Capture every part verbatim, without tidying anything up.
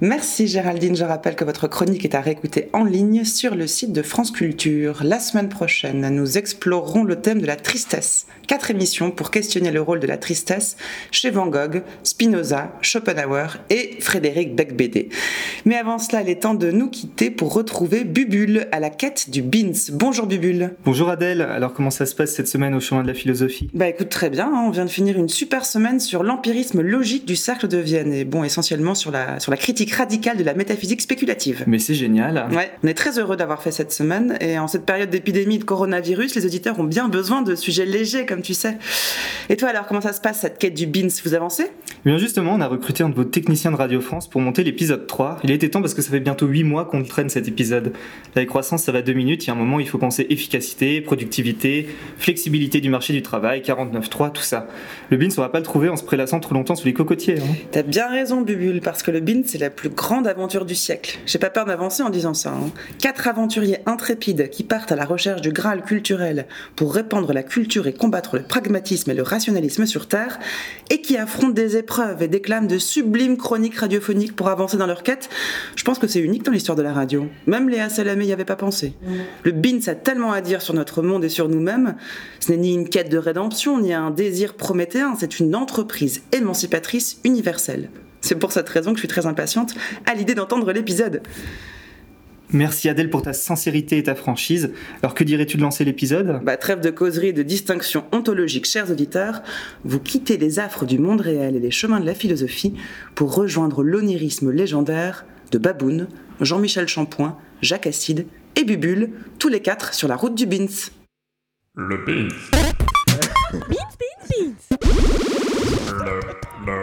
Merci Géraldine, je rappelle que votre chronique est à réécouter en ligne sur le site de France Culture. La semaine prochaine, nous explorerons le thème de la tristesse. Quatre émissions pour questionner le rôle de la tristesse chez Van Gogh, Spinoza, Schopenhauer et Frédéric Beigbeder. Mais avant cela, il est temps de nous quitter pour retrouver Bubule à la quête du Beans. Bonjour Bubule. Bonjour Adèle, alors comment ça se passe cette semaine au chemin de la philosophie ? Bah écoute, très bien, hein. On vient de finir une super semaine sur l'empirisme logique du cercle de Vienne et bon, essentiellement sur la, sur la critique radicale de la métaphysique spéculative. Mais c'est génial. Ouais, on est très heureux d'avoir fait cette semaine et en cette période d'épidémie de coronavirus, les auditeurs ont bien besoin de sujets légers comme tu sais. Et toi alors, comment ça se passe cette quête du Beans ? Vous avancez ? Eh bien justement, on a recruté un de vos techniciens de Radio France pour monter l'épisode trois. Il était temps parce que ça fait bientôt huit mois qu'on traîne cet épisode. La croissance, ça va deux minutes, il y a un moment il faut penser efficacité, productivité, flexibilité du marché du travail, quarante-neuf trois, tout ça. Le Beans, on va pas le trouver en se prélassant trop longtemps sous les cocotiers. Hein. T'as bien raison Bubule, parce que le Beans c'est la plus grande aventure du siècle. J'ai pas peur d'avancer en disant ça. Hein. Quatre aventuriers intrépides qui partent à la recherche du Graal culturel pour répandre la culture et combattre le pragmatisme et le rationalisme sur Terre, et qui affrontent des épreuves et déclament de sublimes chroniques radiophoniques pour avancer dans leur quête. Je pense que c'est unique dans l'histoire de la radio. Même Léa Salamé y avait pas pensé. Le Beans a tellement à dire sur notre monde et sur nous-mêmes. Ce n'est ni une quête de rédemption, ni un désir prométhéen, c'est une entreprise émancipatrice universelle. C'est pour cette raison que je suis très impatiente à l'idée d'entendre l'épisode. Merci Adèle pour ta sincérité et ta franchise. Alors que dirais-tu de lancer l'épisode ? Bah, trêve de causerie et de distinction ontologique, chers auditeurs. Vous quittez les affres du monde réel et les chemins de la philosophie pour rejoindre l'onirisme légendaire de Baboun, Jean-Michel Champoint, Jacques Acide et Bubule, tous les quatre sur la route du Beans. Le Beans. Beans, beans, beans. Le, le,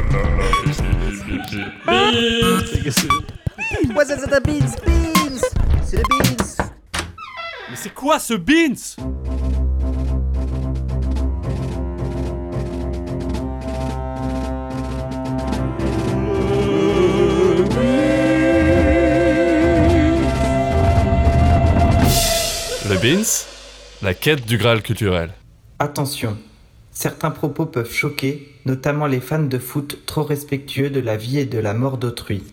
le, le, Beans. What's up, the beans? Beans. C'est le beans. Mais c'est quoi ce Beans ? Le Beans, la quête du Graal culturel. Attention, certains propos peuvent choquer, notamment les fans de foot trop respectueux de la vie et de la mort d'autrui.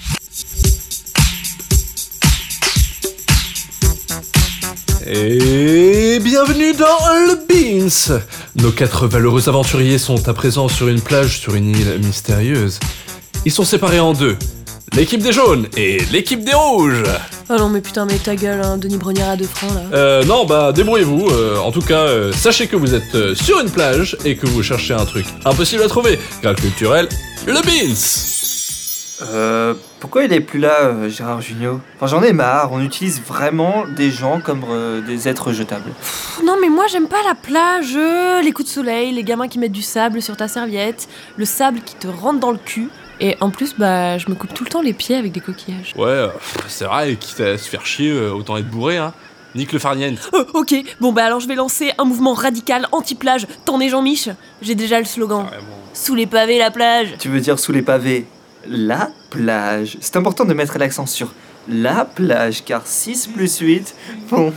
Et bienvenue dans le Beans. Nos quatre valeureux aventuriers sont à présent sur une plage sur une île mystérieuse. Ils sont séparés en deux, l'équipe des jaunes et l'équipe des rouges. Oh non mais putain mais ta gueule, hein, Denis Brognard à deux francs là. Euh non bah débrouillez-vous, euh, en tout cas euh, sachez que vous êtes euh, sur une plage et que vous cherchez un truc impossible à trouver. Graal culturel, le Beans. Euh... Pourquoi il est plus là, euh, Gérard Jugnot ? Enfin, j'en ai marre, on utilise vraiment des gens comme euh, des êtres jetables. Pff, non mais moi j'aime pas la plage, euh, les coups de soleil, les gamins qui mettent du sable sur ta serviette, le sable qui te rentre dans le cul. Et en plus, bah, je me coupe tout le temps les pieds avec des coquillages. Ouais, euh, c'est vrai, quitte à se faire chier, euh, autant être bourré, hein. Nique le farniente. Oh, ok, bon bah alors je vais lancer un mouvement radical anti-plage. T'en es Jean-Mich ? J'ai déjà le slogan. Ah, bon. Sous les pavés, la plage. Tu veux dire sous les pavés ? La plage. C'est important de mettre l'accent sur la plage, car six plus huit font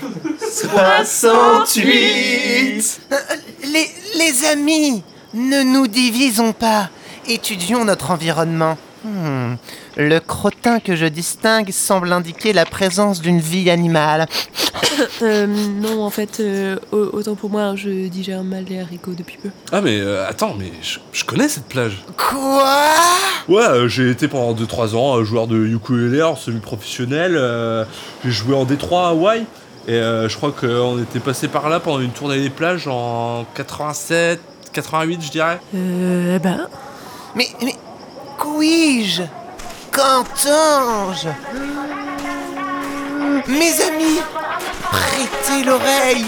soixante-huit. Les, les amis, ne nous divisons pas. Étudions notre environnement. Hmm. Le crottin que je distingue semble indiquer la présence d'une vie animale. euh, non, en fait, euh, autant pour moi, je digère mal les haricots depuis peu. Ah mais euh, attends, mais je, je connais cette plage. Quoi ? Ouais, euh, j'ai été pendant deux trois ans euh, joueur de ukulélé en semi-professionnel. Euh, j'ai joué en Détroit à Hawaï. Et euh, je crois qu'on était passé par là pendant une tournée des plages en quatre-vingt-sept, quatre-vingt-huit je dirais. Euh, ben... Mais, mais, qu'ouis-je ? Qu'entends-je ? Mes amis, prêtez l'oreille.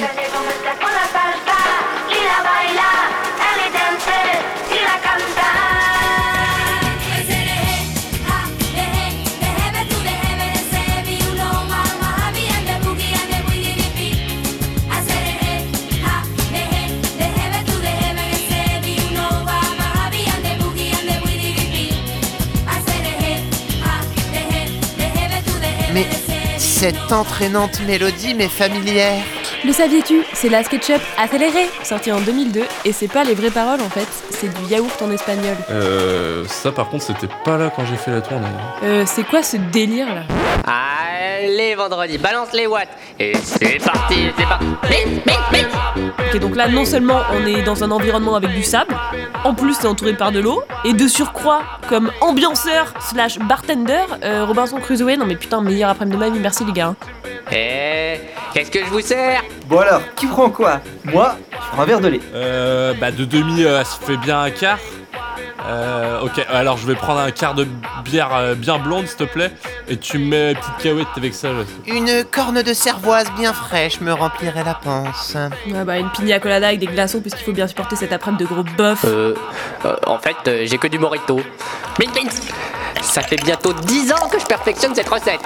Mais cette entraînante mélodie m'est familière. Le saviez-tu? C'est la SketchUp accélérée, sortie en deux mille deux, et c'est pas les vraies paroles en fait, c'est du yaourt en espagnol. Euh, ça par contre c'était pas là quand j'ai fait la tournée. Euh, c'est quoi ce délire là? Allez vendredi, balance les watts et c'est parti, c'est parti. Bing, bing, bing. Ok, donc là non seulement on est dans un environnement avec du sable, en plus c'est entouré par de l'eau, et de surcroît, comme ambianceur slash bartender, euh, Robinson Crusoe, non mais putain, meilleur après-midi de ma vie, merci les gars. Eh, qu'est-ce que je vous sers? Bon alors, qui prend quoi? Moi, je prends un verre de lait. Euh, bah de demi, euh, ça fait bien un quart. Euh, ok, alors je vais prendre un quart de bière euh, bien blonde s'il te plaît, et tu me mets une petite cahuète avec ça. Là. Une corne de cervoise bien fraîche me remplirait la panse. Ah bah une pina colada avec des glaçons puisqu'il faut bien supporter cet après-midi de gros boeuf. Euh, euh, en fait, euh, j'ai que du Morito. Bing, bing. Ça fait bientôt dix ans que je perfectionne cette recette.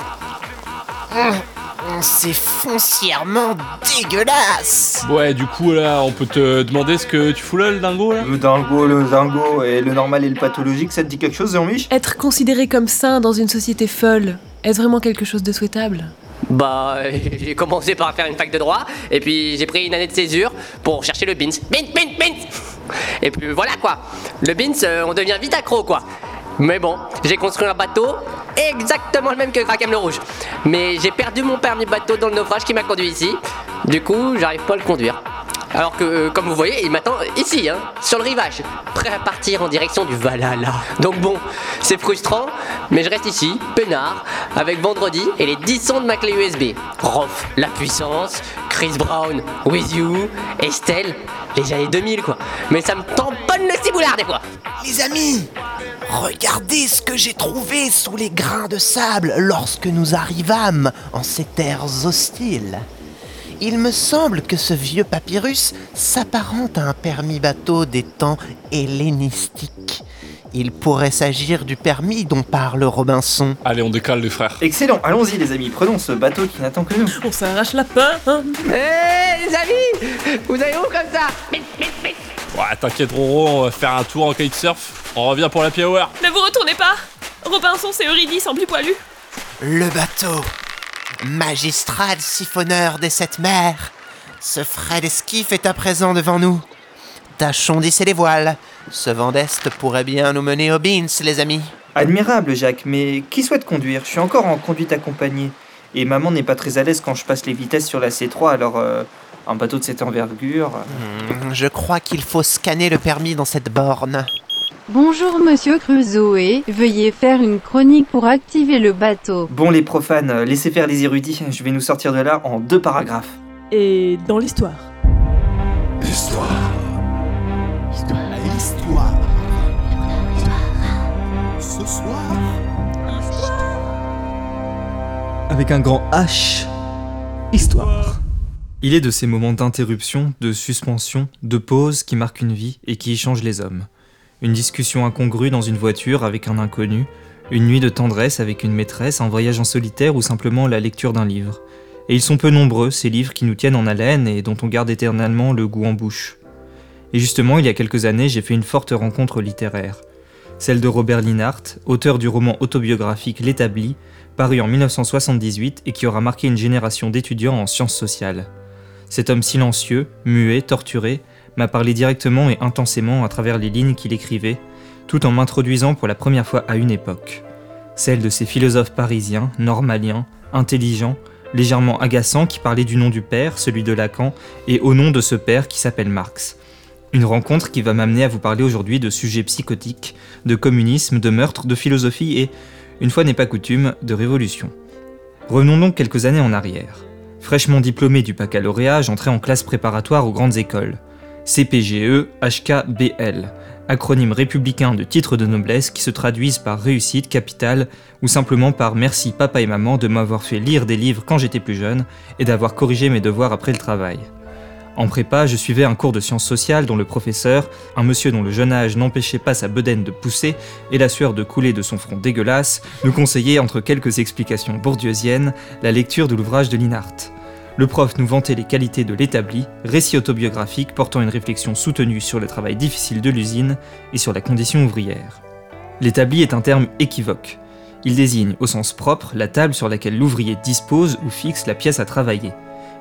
Mmh. C'est foncièrement dégueulasse. Ouais, du coup là, on peut te demander ce que tu fous là, le dingo là? Le dingo, le dingo, et le normal et le pathologique, ça te dit quelque chose, Jean-Mich? Être considéré comme sain dans une société folle, est-ce vraiment quelque chose de souhaitable? Bah, euh, j'ai commencé par faire une fac de droit, et puis j'ai pris une année de césure pour chercher le beans. Beans, beans, beans. Et puis voilà quoi. Le beans, euh, on devient vite accro quoi. Mais bon, j'ai construit un bateau exactement le même que Krakem le Rouge. Mais j'ai perdu mon permis bateau dans le naufrage qui m'a conduit ici. Du coup, j'arrive pas à le conduire. Alors que, euh, comme vous voyez, il m'attend ici, hein, sur le rivage, prêt à partir en direction du Valhalla. Donc bon, c'est frustrant, mais je reste ici, peinard, avec Vendredi et les dix sons de ma clé U S B. Rof, la puissance, Chris Brown, With You, Estelle, les années deux mille quoi. Mais ça me tamponne le ciboulard des fois. Les amis, regardez ce que j'ai trouvé sous les grains de sable lorsque nous arrivâmes en ces terres hostiles. Il me semble que ce vieux papyrus s'apparente à un permis bateau des temps hellénistiques. Il pourrait s'agir du permis dont parle Robinson. Allez, on décale les frères. Excellent, allons-y les amis, prenons ce bateau qui n'attend que nous. On s'arrache la pain, hein. Hé hey, les amis, vous allez où comme ça? Ouais, t'inquiète Roro, on va faire un tour en kitesurf. On revient pour la happy hour. Ne vous retournez pas. Robinson, c'est Eurydice en plus poilu. Le bateau, magistral siphonneur des sept mers, ce frais d'esquif est à présent devant nous. Tâchons d'hisser les voiles. Ce vent d'est pourrait bien nous mener aux beans, les amis. Admirable, Jacques, mais qui souhaite conduire? Je suis encore en conduite accompagnée. Et maman n'est pas très à l'aise quand je passe les vitesses sur la C trois, alors euh, un bateau de cette envergure... Mmh, je crois qu'il faut scanner le permis dans cette borne. Bonjour Monsieur Crusoe, veuillez faire une chronique pour activer le bateau. Bon les profanes, laissez faire les érudits, je vais nous sortir de là en deux paragraphes. Et dans l'histoire. L'histoire. L'histoire. L'histoire. Ce soir. Avec un grand H. Histoire. Il est de ces moments d'interruption, de suspension, de pause qui marquent une vie et qui y changent les hommes. Une discussion incongrue dans une voiture avec un inconnu, une nuit de tendresse avec une maîtresse, un voyage en solitaire ou simplement la lecture d'un livre. Et ils sont peu nombreux, ces livres qui nous tiennent en haleine et dont on garde éternellement le goût en bouche. Et justement, il y a quelques années, j'ai fait une forte rencontre littéraire. Celle de Robert Linhart, auteur du roman autobiographique L'Établi, paru en dix-neuf cent soixante-dix-huit et qui aura marqué une génération d'étudiants en sciences sociales. Cet homme silencieux, muet, torturé, m'a parlé directement et intensément à travers les lignes qu'il écrivait, tout en m'introduisant pour la première fois à une époque. Celle de ces philosophes parisiens, normaliens, intelligents, légèrement agaçants qui parlaient du nom du père, celui de Lacan, et au nom de ce père qui s'appelle Marx. Une rencontre qui va m'amener à vous parler aujourd'hui de sujets psychotiques, de communisme, de meurtre, de philosophie et, une fois n'est pas coutume, de révolution. Revenons donc quelques années en arrière. Fraîchement diplômé du baccalauréat, j'entrais en classe préparatoire aux grandes écoles. C P G E H K B L, acronyme républicain de titres de noblesse qui se traduisent par réussite, capitale ou simplement par merci papa et maman de m'avoir fait lire des livres quand j'étais plus jeune et d'avoir corrigé mes devoirs après le travail. En prépa, je suivais un cours de sciences sociales dont le professeur, un monsieur dont le jeune âge n'empêchait pas sa bedaine de pousser et la sueur de couler de son front dégueulasse, nous conseillait entre quelques explications bourdieusiennes la lecture de l'ouvrage de Linhart. Le prof nous vantait les qualités de L'Établi, récit autobiographique portant une réflexion soutenue sur le travail difficile de l'usine et sur la condition ouvrière. L'établi est un terme équivoque. Il désigne, au sens propre, la table sur laquelle l'ouvrier dispose ou fixe la pièce à travailler.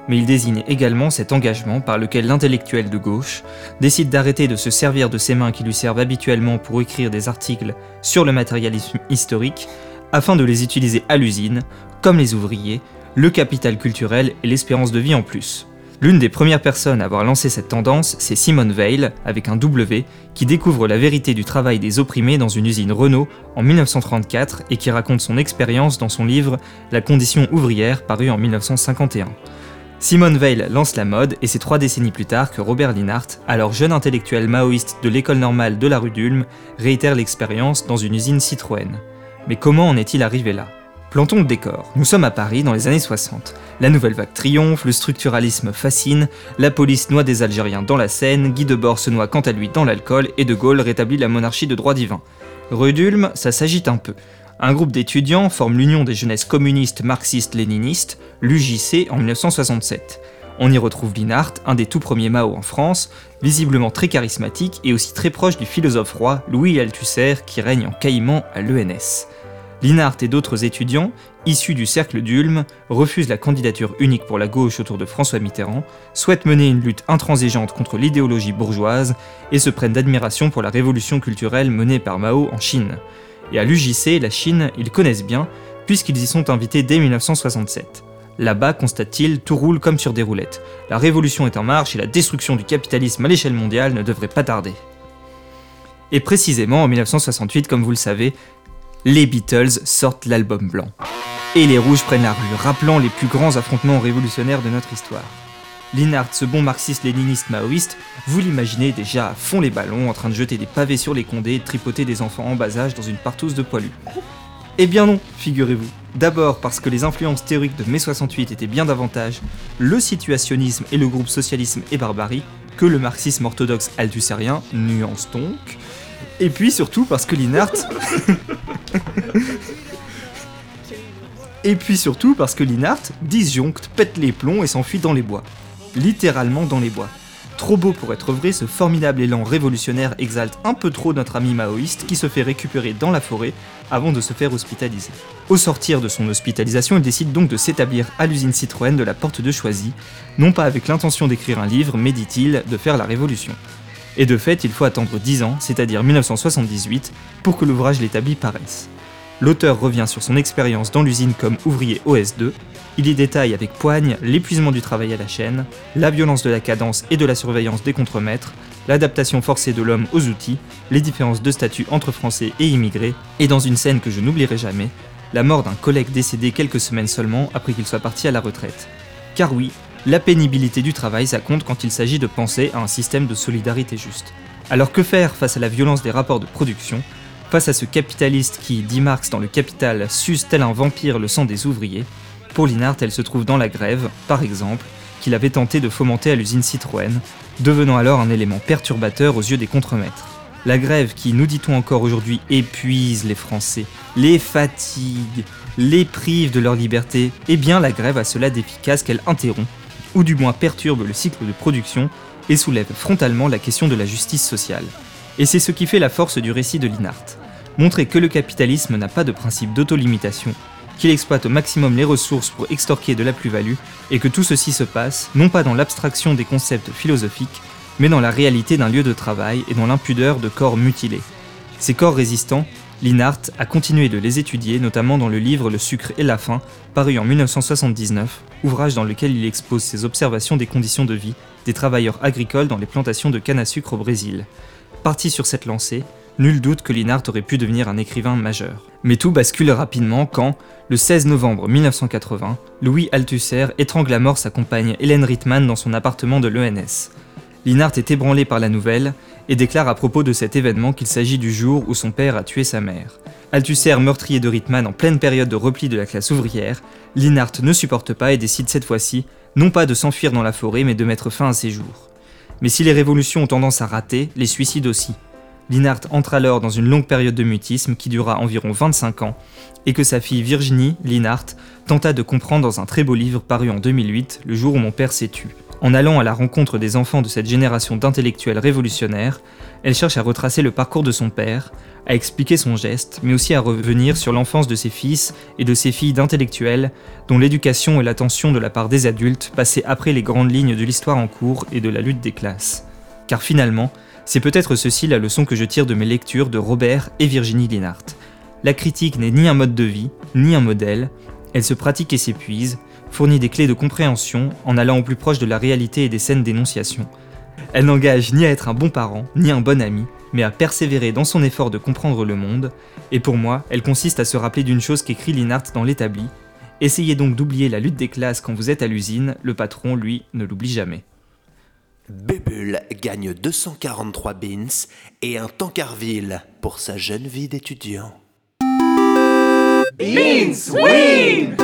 mais il désigne également cet engagement par lequel l'intellectuel de gauche décide d'arrêter de se servir de ses mains qui lui servent habituellement pour écrire des articles sur le matérialisme historique, afin de les utiliser à l'usine, comme les ouvriers, le capital culturel et l'espérance de vie en plus. L'une des premières personnes à avoir lancé cette tendance, c'est Simone Weil, avec un W, qui découvre la vérité du travail des opprimés dans une usine Renault en mille neuf cent trente-quatre et qui raconte son expérience dans son livre La condition ouvrière, paru en mille neuf cent cinquante et un. Simone Weil lance la mode et c'est trois décennies plus tard que Robert Linhart, alors jeune intellectuel maoïste de l'école normale de la rue d'Ulm, réitère l'expérience dans une usine Citroën. Mais comment en est-il arrivé là ? Plantons le décor. Nous sommes à Paris dans les années soixante. La nouvelle vague triomphe, le structuralisme fascine, la police noie des Algériens dans la Seine, Guy Debord se noie quant à lui dans l'alcool et De Gaulle rétablit la monarchie de droit divin. Rue d'Ulm, ça s'agite un peu. Un groupe d'étudiants forme l'Union des jeunesses communistes marxistes-léninistes, l'U J C, en mille neuf cent soixante-sept. On y retrouve Linhart, un des tout premiers Mao en France, visiblement très charismatique et aussi très proche du philosophe roi Louis Althusser qui règne en caïman à l'E N S. Linhart et d'autres étudiants, issus du cercle d'Ulm, refusent la candidature unique pour la gauche autour de François Mitterrand, souhaitent mener une lutte intransigeante contre l'idéologie bourgeoise et se prennent d'admiration pour la révolution culturelle menée par Mao en Chine. Et à l'U J C, la Chine, ils connaissent bien, puisqu'ils y sont invités dès mille neuf cent soixante-sept. Là-bas, constate-t-il, tout roule comme sur des roulettes. La révolution est en marche et la destruction du capitalisme à l'échelle mondiale ne devrait pas tarder. Et précisément, en mille neuf cent soixante-huit, comme vous le savez, les Beatles sortent l'album blanc. Et les rouges prennent la rue, rappelant les plus grands affrontements révolutionnaires de notre histoire. Linhart, ce bon marxiste-léniniste maoïste, vous l'imaginez déjà à fond les ballons, en train de jeter des pavés sur les condés et de tripoter des enfants en bas âge dans une partouze de poilus. Eh bien non, figurez-vous. D'abord parce que les influences théoriques de mai soixante-huit étaient bien davantage le situationnisme et le groupe Socialisme et Barbarie que le marxisme orthodoxe althussérien, nuance donc. Et puis surtout parce que Linhart... Et puis surtout parce que Linhart disjoncte, pète les plombs et s'enfuit dans les bois. Littéralement dans les bois. Trop beau pour être vrai, ce formidable élan révolutionnaire exalte un peu trop notre ami maoïste qui se fait récupérer dans la forêt avant de se faire hospitaliser. Au sortir de son hospitalisation, il décide donc de s'établir à l'usine Citroën de la Porte de Choisy, non pas avec l'intention d'écrire un livre, mais dit-il, de faire la révolution. Et de fait, il faut attendre dix ans, c'est-à-dire mille neuf cent soixante-dix-huit, pour que l'ouvrage l'établi paraisse. L'auteur revient sur son expérience dans l'usine comme ouvrier O S deux, il y détaille avec poigne l'épuisement du travail à la chaîne, la violence de la cadence et de la surveillance des contremaîtres, l'adaptation forcée de l'homme aux outils, les différences de statut entre Français et immigrés, et dans une scène que je n'oublierai jamais, la mort d'un collègue décédé quelques semaines seulement après qu'il soit parti à la retraite. Car oui, la pénibilité du travail, ça compte quand il s'agit de penser à un système de solidarité juste. Alors que faire face à la violence des rapports de production, face à ce capitaliste qui, dit Marx dans Le Capital, suce tel un vampire le sang des ouvriers? Pour Linhart, elle se trouve dans la grève, par exemple, qu'il avait tenté de fomenter à l'usine Citroën, devenant alors un élément perturbateur aux yeux des contremaîtres. La grève qui, nous dit-on encore aujourd'hui, épuise les Français, les fatigue, les prive de leur liberté, eh bien la grève a cela d'efficace qu'elle interrompt, ou du moins perturbe le cycle de production et soulève frontalement la question de la justice sociale. Et c'est ce qui fait la force du récit de Linhart. Montrer que le capitalisme n'a pas de principe d'autolimitation, qu'il exploite au maximum les ressources pour extorquer de la plus-value, et que tout ceci se passe, non pas dans l'abstraction des concepts philosophiques, mais dans la réalité d'un lieu de travail et dans l'impudeur de corps mutilés. Ces corps résistants, Linhart a continué de les étudier, notamment dans le livre Le sucre et la faim, paru en mille neuf cent soixante-dix-neuf, ouvrage dans lequel il expose ses observations des conditions de vie des travailleurs agricoles dans les plantations de canne à sucre au Brésil. Parti sur cette lancée, nul doute que Linhart aurait pu devenir un écrivain majeur. Mais tout bascule rapidement quand, le seize novembre mille neuf cent quatre-vingts, Louis Althusser étrangle à mort sa compagne Hélène Rittmann dans son appartement de l'E N S. Linhart est ébranlé par la nouvelle et déclare à propos de cet événement qu'il s'agit du jour où son père a tué sa mère. Althusser, meurtrier de Rittmann en pleine période de repli de la classe ouvrière, Linhart ne supporte pas et décide cette fois-ci, non pas de s'enfuir dans la forêt mais de mettre fin à ses jours. Mais si les révolutions ont tendance à rater, les suicides aussi. Linhart entre alors dans une longue période de mutisme qui dura environ vingt-cinq ans et que sa fille Virginie Linhart tenta de comprendre dans un très beau livre paru en deux mille huit, Le jour où mon père s'est tu. En allant à la rencontre des enfants de cette génération d'intellectuels révolutionnaires, elle cherche à retracer le parcours de son père, à expliquer son geste, mais aussi à revenir sur l'enfance de ses fils et de ses filles d'intellectuels, dont l'éducation et l'attention de la part des adultes passaient après les grandes lignes de l'histoire en cours et de la lutte des classes. Car finalement, c'est peut-être ceci la leçon que je tire de mes lectures de Robert et Virginie Linhart. La critique n'est ni un mode de vie, ni un modèle, elle se pratique et s'épuise, fournit des clés de compréhension en allant au plus proche de la réalité et des scènes d'énonciation. Elle n'engage ni à être un bon parent, ni un bon ami, mais à persévérer dans son effort de comprendre le monde, et pour moi, elle consiste à se rappeler d'une chose qu'écrit Linhart dans L'Établi. Essayez donc d'oublier la lutte des classes quand vous êtes à l'usine, le patron, lui, ne l'oublie jamais. Bébul gagne deux cent quarante-trois beans et un Tancarville pour sa jeune vie d'étudiant. Beans win!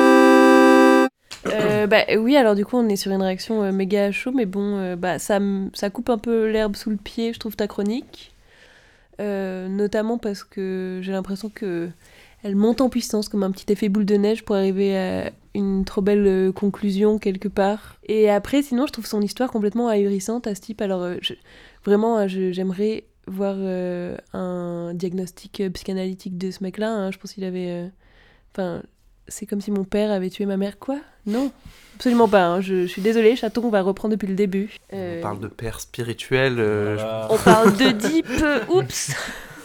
Euh, bah oui, alors du coup on est sur une réaction euh, méga à chaud, mais bon, euh, bah ça, m- ça coupe un peu l'herbe sous le pied, je trouve, ta chronique. Euh, notamment parce que j'ai l'impression que elle monte en puissance comme un petit effet boule de neige pour arriver à une trop belle euh, conclusion quelque part. Et après, sinon, je trouve son histoire complètement ahurissante à ce type. Alors euh, je, vraiment, euh, je, j'aimerais voir euh, un diagnostic euh, psychanalytique de ce mec-là. Hein. Je pense qu'il avait... Enfin... Euh, c'est comme si mon père avait tué ma mère, quoi ? Non, absolument pas. Hein. Je, je suis désolée, Chaton, on va reprendre depuis le début. Euh... On parle de père spirituel. Euh, voilà. je... On parle de deep, oups.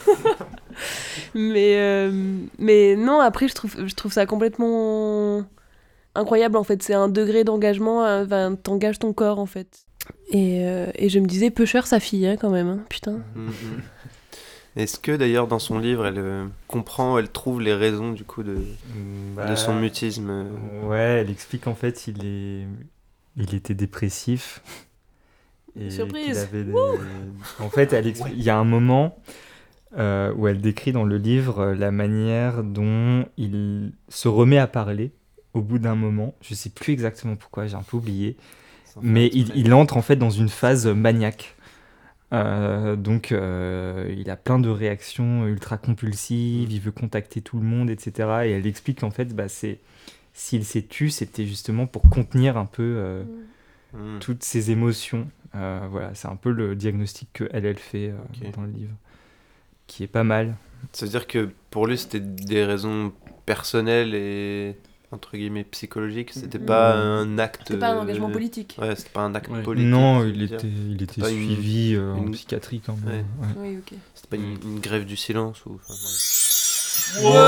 mais, euh, mais non, après, je trouve, je trouve ça complètement incroyable, en fait. C'est un degré d'engagement, enfin, t'engages ton corps, en fait. Et, euh, et je me disais, peu cher sa fille, hein, quand même, hein, putain. Mm-hmm. Est-ce que d'ailleurs dans son livre elle euh, comprend, elle trouve les raisons du coup de, bah, de son mutisme euh... Ouais, elle explique en fait il est, il était dépressif. Et Surprise. Avait des... En fait, elle explique... il y a un moment euh, où elle décrit dans le livre la manière dont il se remet à parler au bout d'un moment. Je sais plus exactement pourquoi, j'ai un peu oublié, mais il, il entre en fait dans une phase maniaque. Euh, donc euh, il a plein de réactions ultra compulsives, il veut contacter tout le monde, et cetera. Et elle explique qu'en fait, bah, c'est, s'il s'est tu, c'était justement pour contenir un peu euh, mmh. toutes ses émotions. Euh, voilà, c'est un peu le diagnostic qu'elle, elle fait euh, okay. dans le livre, qui est pas mal. Ça veut dire que pour lui, c'était des raisons personnelles et... entre guillemets psychologique, c'était pas mmh. un acte... C'était pas un engagement politique. Ouais, c'était pas un acte ouais. politique. Non, il était, il était suivi une... euh, en une... psychiatrie quand même. Ouais. Ouais. Oui, ok. C'était pas une, une grève du silence ou... Enfin, ouais. Wow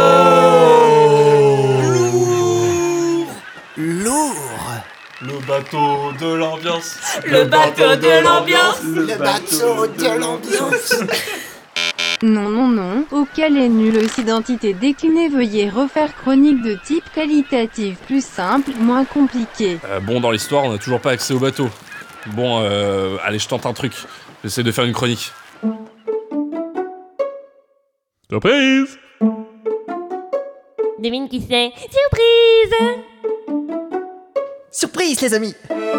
Lourd. Le bateau de l'ambiance. Le bateau de l'ambiance. Le bateau de l'ambiance. Non, non, non, auquel est nulle identité déclinée, veuillez refaire chronique de type qualitatif, plus simple, moins compliqué. Euh, bon, dans l'histoire, on n'a toujours pas accès au bateau. Bon, euh, allez, je tente un truc. J'essaie de faire une chronique. Surprise! Devine qui c'est? Surprise! Surprise, les amis!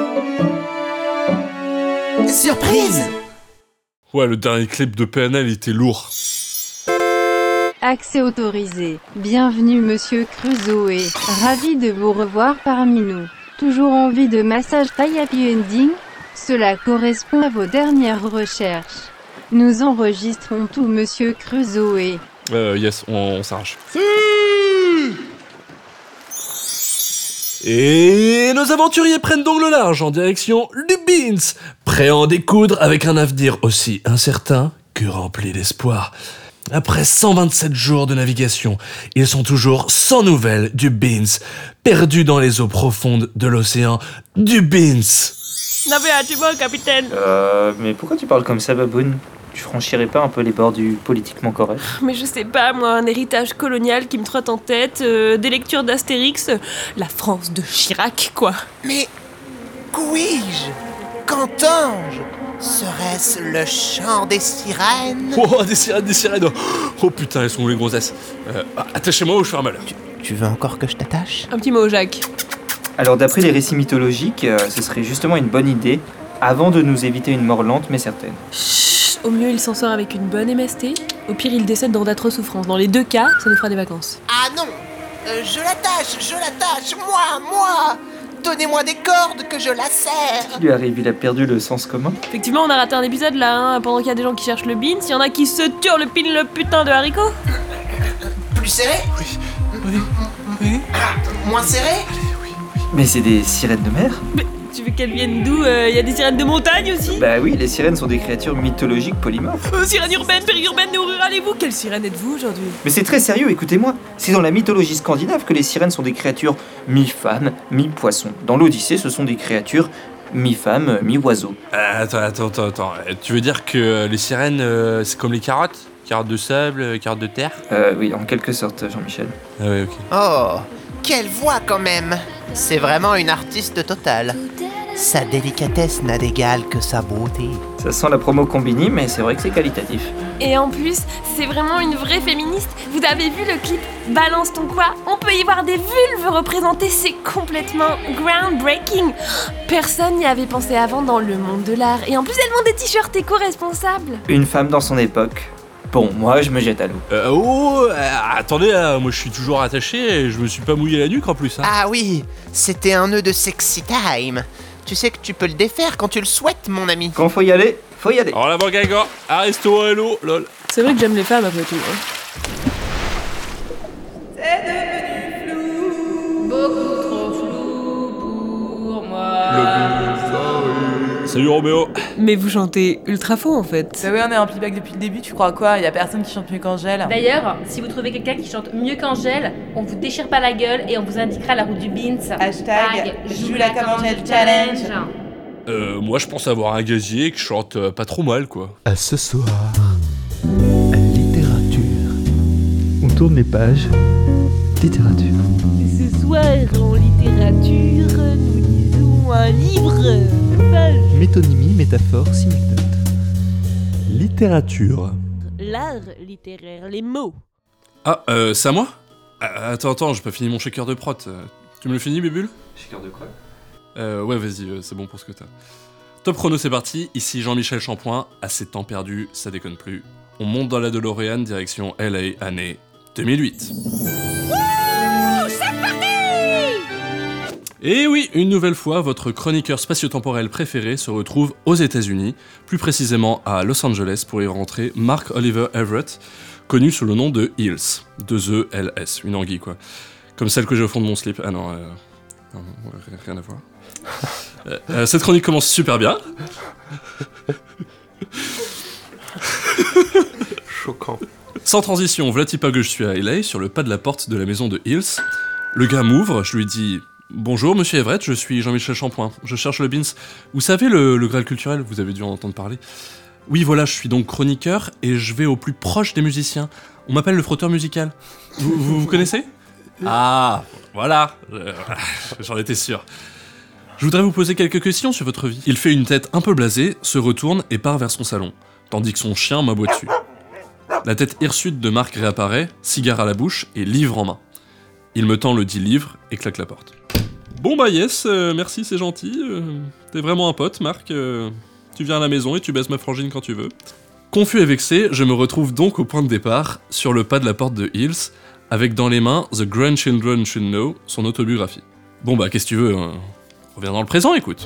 Surprise! Ouais, le dernier clip de P N L était lourd. Accès autorisé. Bienvenue Monsieur Crusoe. Ravi de vous revoir parmi nous. Toujours envie de massage taille happy ending? Cela correspond à vos dernières recherches. Nous enregistrons tout Monsieur Crusoe. Euh, yes, on, on s'arrache. Et nos aventuriers prennent donc le large en direction du Beans, prêts à en découdre avec un avenir aussi incertain que rempli d'espoir. Après cent vingt-sept jours de navigation, ils sont toujours sans nouvelles du Beans, perdus dans les eaux profondes de l'océan du Beans. Navigatez-moi, capitaine. Euh, mais pourquoi tu parles comme ça, Baboune ? Tu franchirais pas un peu les bords du politiquement correct ? Mais je sais pas, moi, un héritage colonial qui me trotte en tête, euh, des lectures d'Astérix, euh, la France de Chirac, quoi. Mais qu'ouis-je ? Qu'entends-je ? Serait-ce le chant des sirènes ? Oh, des sirènes, des sirènes. Oh putain, elles sont où les grossesses ? euh, Attachez-moi ou je fais un mal. Tu, tu veux encore que je t'attache ? Un petit mot, Jacques. Alors, d'après les récits mythologiques, euh, ce serait justement une bonne idée, avant de nous éviter une mort lente mais certaine. Chut, au mieux, il s'en sort avec une bonne M S T. Au pire, il décède dans d'atroces souffrances. Dans les deux cas, ça nous fera des vacances. Ah non ! euh, Je l'attache, je l'attache, moi, moi ! Donnez-moi des cordes que je la serre. Qu'est-ce qui lui arrive? Il a perdu le sens commun. Effectivement, on a raté un épisode là, hein, pendant qu'il y a des gens qui cherchent le beans, il y en a qui se turent le pin le putain de haricot. Plus serré? Oui. Oui. Ah, moins serré? Mais c'est des sirènes de mer? Mais tu veux qu'elles viennent d'où? Il euh, y a des sirènes de montagne aussi? Bah oui, les sirènes sont des créatures mythologiques polymorphes. Euh, sirènes urbaines, périurbaines, néo-rurales et vous? Quelle sirène êtes-vous aujourd'hui? Mais c'est très sérieux, écoutez-moi. C'est dans la mythologie scandinave que les sirènes sont des créatures mi-femmes, mi-poissons. Dans l'Odyssée, ce sont des créatures mi-femmes, mi-oiseaux. Euh, attends, attends, attends, attends. Tu veux dire que les sirènes, euh, c'est comme les carottes? Carottes de sable, carottes de terre? Euh, oui, en quelque sorte, Jean-Michel. Ah ouais, ok. Oh, quelle voix quand même. C'est vraiment une artiste totale. Sa délicatesse n'a d'égal que sa beauté. Ça sent la promo Combini, mais c'est vrai que c'est qualitatif. Et en plus, c'est vraiment une vraie féministe. Vous avez vu le clip Balance ton quoi? On peut y voir des vulves représentées, c'est complètement groundbreaking. Personne n'y avait pensé avant dans le monde de l'art. Et en plus, elles vendent des t-shirts éco-responsables. Une femme dans son époque. Bon, moi, je me jette à l'eau. Euh, oh, euh, attendez, euh, moi je suis toujours attaché et je me suis pas mouillé la nuque en plus. Hein. Ah oui, c'était un nœud de sexy time. Tu sais que tu peux le défaire quand tu le souhaites, mon ami. Quand faut y aller, faut y aller. Alors la banque à gars, Aristo, hello, lol. C'est vrai que j'aime les femmes après tout. Hein. C'est devenu flou, beaucoup trop flou pour moi. Salut Roméo. Mais vous chantez ultra faux en fait. Bah oui, on est en playback depuis le début, tu crois quoi? Y a personne qui chante mieux qu'Angèle. D'ailleurs, si vous trouvez quelqu'un qui chante mieux qu'Angèle, on vous déchire pas la gueule et on vous indiquera la route du beans. Hashtag joue-la comme Angèle challenge. Euh, moi je pense avoir un gazier qui chante euh, pas trop mal quoi. À ce soir, à littérature. On tourne les pages. Littérature. Ce soir, en littérature, nous lisons un livre. Page. Métonymie, métaphore, synecdote. Littérature. L'art littéraire, les mots. Ah, euh, c'est à moi? ah, Attends, attends, j'ai pas fini mon shaker de prot. Euh, Tu me le finis, Bébule? Shaker de quoi? Euh, ouais, vas-y, euh, c'est bon pour ce que t'as. Top chrono, c'est parti. Ici Jean-Michel Champoint. Assez de temps perdu, ça déconne plus. On monte dans la DeLorean, direction L A, année deux mille huit. Et oui, une nouvelle fois, votre chroniqueur spatio-temporel préféré se retrouve aux États-Unis, plus précisément à Los Angeles, pour y rentrer Mark Oliver Everett, connu sous le nom de Hills, deux E L S, une anguille quoi. Comme celle que j'ai au fond de mon slip. Ah non, euh, non rien à voir. euh, euh, cette chronique commence super bien. Choquant. Sans transition, v'là-t-il pas que je suis à L A, sur le pas de la porte de la maison de Hills. Le gars m'ouvre, je lui dis... Bonjour, monsieur Everett, je suis Jean-Michel Champoint. Je cherche le beans. Vous savez, le, le Graal culturel, vous avez dû en entendre parler. Oui, voilà, je suis donc chroniqueur et je vais au plus proche des musiciens. On m'appelle le frotteur musical. Vous, vous, vous connaissez? Ah, voilà. Euh, J'en étais sûr. Je voudrais vous poser quelques questions sur votre vie. Il fait une tête un peu blasée, se retourne et part vers son salon, tandis que son chien m'aboie dessus. La tête hirsute de Marc réapparaît, cigare à la bouche et livre en main. Il me tend le dit livre et claque la porte. Bon bah yes, euh, merci, c'est gentil. Euh, t'es vraiment un pote, Marc. Euh, tu viens à la maison et tu baisses ma frangine quand tu veux. Confus et vexé, je me retrouve donc au point de départ, sur le pas de la porte de Hills, avec dans les mains The Grandchildren Should Know, son autobiographie. Bon bah qu'est-ce que tu veux, hein. Reviens dans le présent, écoute.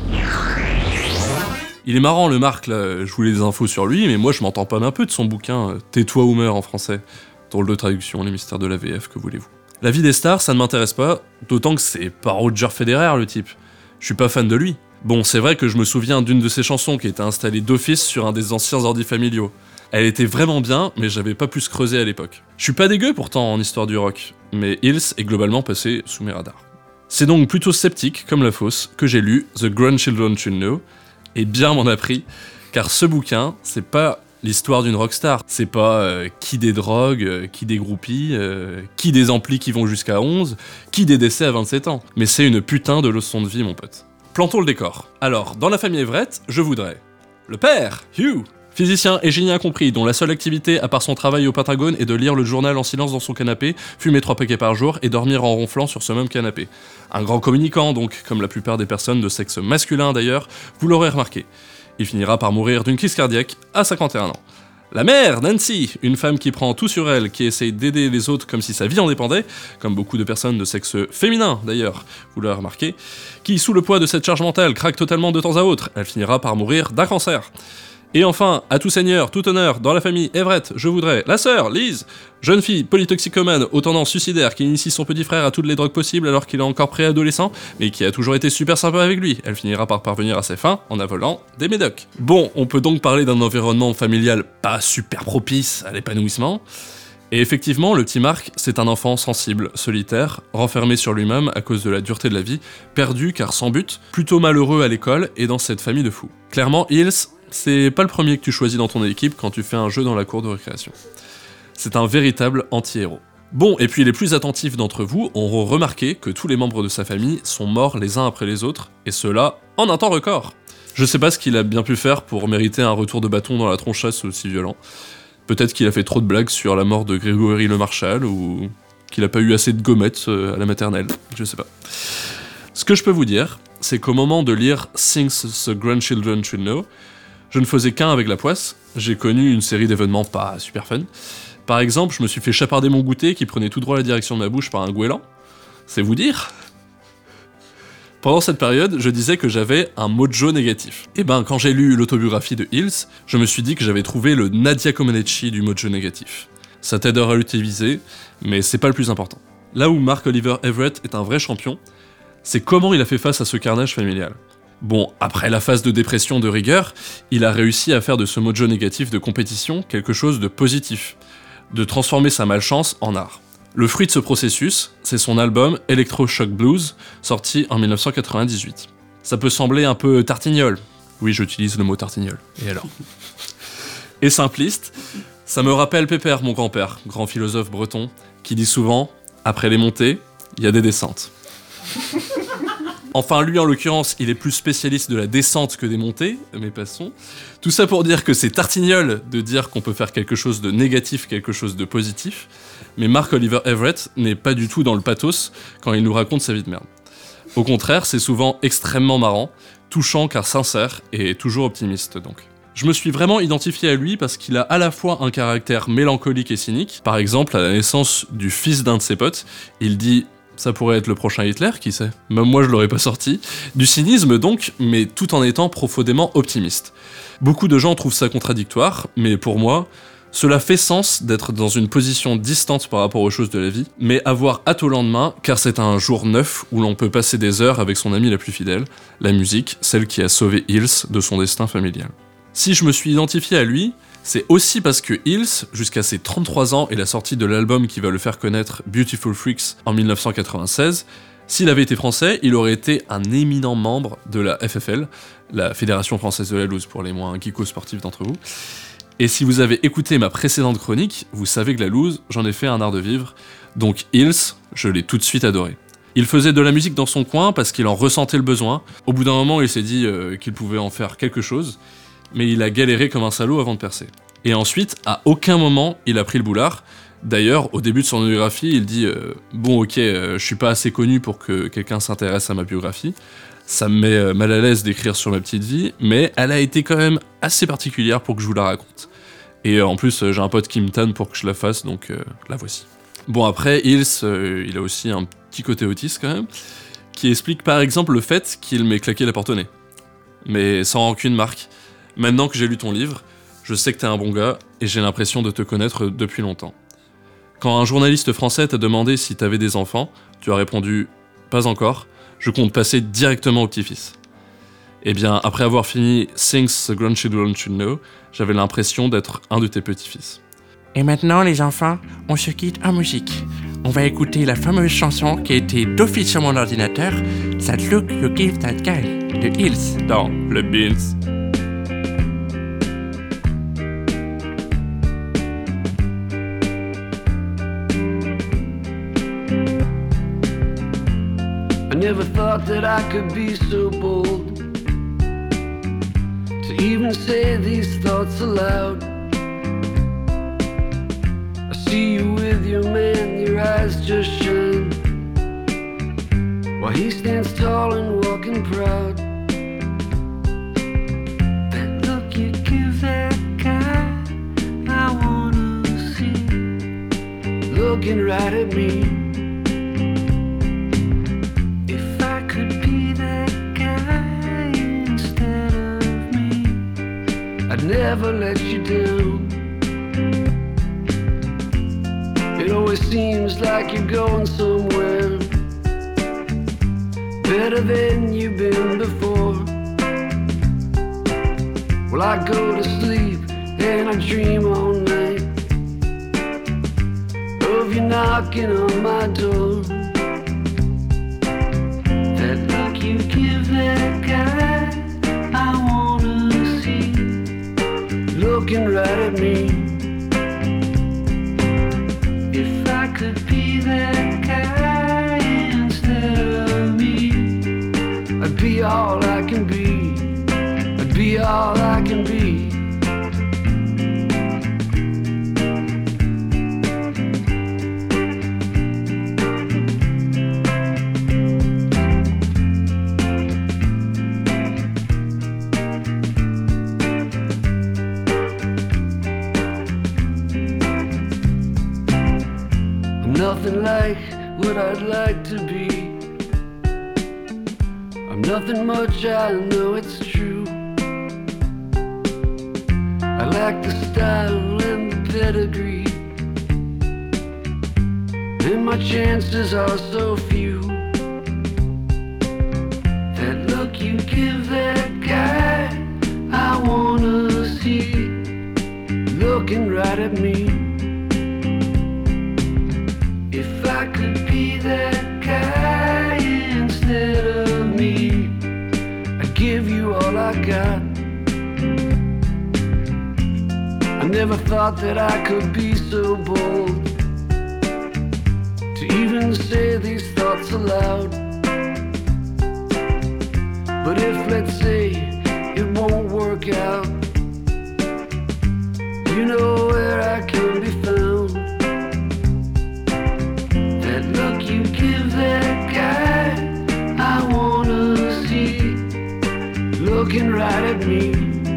Il est marrant le Marc là, je voulais des infos sur lui, mais moi je m'entends pas un peu de son bouquin euh, Tais-toi ou meurs en français. Drôle de traduction, les mystères de la V F, que voulez-vous. La vie des stars, ça ne m'intéresse pas, d'autant que c'est pas Roger Federer le type. Je suis pas fan de lui. Bon, c'est vrai que je me souviens d'une de ses chansons qui était installée d'office sur un des anciens ordi familiaux. Elle était vraiment bien, mais j'avais pas pu se creuser à l'époque. Je suis pas dégueu pourtant en histoire du rock, mais Hills est globalement passé sous mes radars. C'est donc plutôt sceptique, comme la fosse, que j'ai lu The Grandchildren Should Know, et bien m'en a pris, car ce bouquin, c'est pas l'histoire d'une rockstar, c'est pas euh, qui des drogues, euh, qui des groupies, euh, qui des amplis qui vont jusqu'à onze, qui des décès à vingt-sept ans, mais c'est une putain de leçon de vie mon pote. Plantons le décor. Alors, dans la famille Everett, je voudrais le père, Hugh, physicien et génie incompris, dont la seule activité, à part son travail au Pentagone, est de lire le journal en silence dans son canapé, fumer trois paquets par jour et dormir en ronflant sur ce même canapé. Un grand communicant donc, comme la plupart des personnes de sexe masculin d'ailleurs, vous l'aurez remarqué. Il finira par mourir d'une crise cardiaque à cinquante et un ans. La mère, Nancy, une femme qui prend tout sur elle, qui essaye d'aider les autres comme si sa vie en dépendait, comme beaucoup de personnes de sexe féminin d'ailleurs, vous l'avez remarqué, qui, sous le poids de cette charge mentale, craque totalement de temps à autre, elle finira par mourir d'un cancer. Et enfin, à tout seigneur, tout honneur, dans la famille Everett, je voudrais la sœur, Liz, jeune fille polytoxicomane aux tendances suicidaires qui initie son petit frère à toutes les drogues possibles alors qu'il est encore préadolescent, mais qui a toujours été super sympa avec lui. Elle finira par parvenir à ses fins en avalant des médocs. Bon, on peut donc parler d'un environnement familial pas super propice à l'épanouissement. Et effectivement, le petit Mark, c'est un enfant sensible, solitaire, renfermé sur lui-même à cause de la dureté de la vie, perdu car sans but, plutôt malheureux à l'école et dans cette famille de fous. Clairement, Hills, c'est pas le premier que tu choisis dans ton équipe quand tu fais un jeu dans la cour de récréation. C'est un véritable anti-héros. Bon, et puis les plus attentifs d'entre vous auront remarqué que tous les membres de sa famille sont morts les uns après les autres, et cela en un temps record. Je sais pas ce qu'il a bien pu faire pour mériter un retour de bâton dans la tronchasse aussi violent. Peut-être qu'il a fait trop de blagues sur la mort de Grégory le Marshal, ou qu'il a pas eu assez de gommettes à la maternelle, je sais pas. Ce que je peux vous dire, c'est qu'au moment de lire Things the Grandchildren Should Know, je ne faisais qu'un avec la poisse, j'ai connu une série d'événements pas super fun. Par exemple, je me suis fait chaparder mon goûter qui prenait tout droit la direction de ma bouche par un goéland. C'est vous dire ? Pendant cette période, je disais que j'avais un mojo négatif. Et ben, quand j'ai lu l'autobiographie de Hills, je me suis dit que j'avais trouvé le Nadia Comaneci du mojo négatif. Ça t'aidera à l'utiliser, mais c'est pas le plus important. Là où Mark Oliver Everett est un vrai champion, c'est comment il a fait face à ce carnage familial. Bon, après la phase de dépression de rigueur, il a réussi à faire de ce mojo négatif de compétition quelque chose de positif, de transformer sa malchance en art. Le fruit de ce processus, c'est son album Electro-Shock Blues, sorti en dix-neuf cent quatre-vingt-dix-huit. Ça peut sembler un peu tartignole. Oui, j'utilise le mot tartignole. Et alors ? Et simpliste, ça me rappelle Pépère, mon grand-père, grand philosophe breton, qui dit souvent « Après les montées, il y a des descentes ». Enfin, lui, en l'occurrence, il est plus spécialiste de la descente que des montées, mais passons. Tout ça pour dire que c'est tartignole de dire qu'on peut faire quelque chose de négatif, quelque chose de positif, mais Mark Oliver Everett n'est pas du tout dans le pathos quand il nous raconte sa vie de merde. Au contraire, c'est souvent extrêmement marrant, touchant car sincère, et toujours optimiste donc. Je me suis vraiment identifié à lui parce qu'il a à la fois un caractère mélancolique et cynique. Par exemple, à la naissance du fils d'un de ses potes, il dit... Ça pourrait être le prochain Hitler, qui sait ? Même moi je l'aurais pas sorti. Du cynisme donc, mais tout en étant profondément optimiste. Beaucoup de gens trouvent ça contradictoire, mais pour moi, cela fait sens d'être dans une position distante par rapport aux choses de la vie, mais avoir hâte au lendemain, car c'est un jour neuf où l'on peut passer des heures avec son amie la plus fidèle, la musique, celle qui a sauvé Hills de son destin familial. Si je me suis identifié à lui, c'est aussi parce que Hills, jusqu'à ses trente-trois ans et la sortie de l'album qui va le faire connaître, Beautiful Freaks, en dix-neuf cent quatre-vingt-seize, s'il avait été français, il aurait été un éminent membre de la F F L, la Fédération Française de la Loose pour les moins geeko-sportifs d'entre vous. Et si vous avez écouté ma précédente chronique, vous savez que la loose, j'en ai fait un art de vivre, donc Hills, je l'ai tout de suite adoré. Il faisait de la musique dans son coin parce qu'il en ressentait le besoin. Au bout d'un moment, il s'est dit euh, qu'il pouvait en faire quelque chose, mais il a galéré comme un salaud avant de percer. Et ensuite, à aucun moment, il a pris le boulard. D'ailleurs, au début de son biographie, il dit euh, « Bon, ok, euh, je suis pas assez connu pour que quelqu'un s'intéresse à ma biographie. Ça me met euh, mal à l'aise d'écrire sur ma petite vie, mais elle a été quand même assez particulière pour que je vous la raconte. Et euh, en plus, euh, j'ai un pote qui me tanne pour que je la fasse, donc euh, la voici. » Bon, après, Hills, euh, il a aussi un petit côté autiste quand même, qui explique par exemple le fait qu'il m'ait claqué la porte au nez. Mais sans rancune, Marc. Maintenant que j'ai lu ton livre, je sais que t'es un bon gars et j'ai l'impression de te connaître depuis longtemps. Quand un journaliste français t'a demandé si t'avais des enfants, tu as répondu « Pas encore, je compte passer directement au petit-fils ». Eh bien, après avoir fini Things the Grandchildren Should Know, j'avais l'impression d'être un de tes petits-fils. Et maintenant, les enfants, on se quitte en musique. On va écouter la fameuse chanson qui a été d'office sur mon ordinateur, That Look You Give That Guy, de Hills, dans le Beans. I never thought that I could be so bold to even say these thoughts aloud. I see you with your man, your eyes just shine, while he stands tall and walking proud. That look you give that guy, looking right at me. If I could be that guy instead of me, I'd never let you down. It always seems like you're going somewhere better than you've been before. Well, I go to sleep and I dream all night of you knocking on my door. That look you give that guy I wanna see, looking right at me. If I could be that guy instead of me, I'd be all I can be. I'd be all I can be. Nothing like what I'd like to be. I'm nothing much, I know it's true. I lack the style and the pedigree, and my chances are so few. That look you give that guy I wanna see, looking right at me. If I could be that guy instead of me, I'd give you all I got. I never thought that I could be so bold to even say these thoughts aloud. But if, let's say, it won't work out, you know where I can be found. That look you give that guy I wanna see, looking right at me.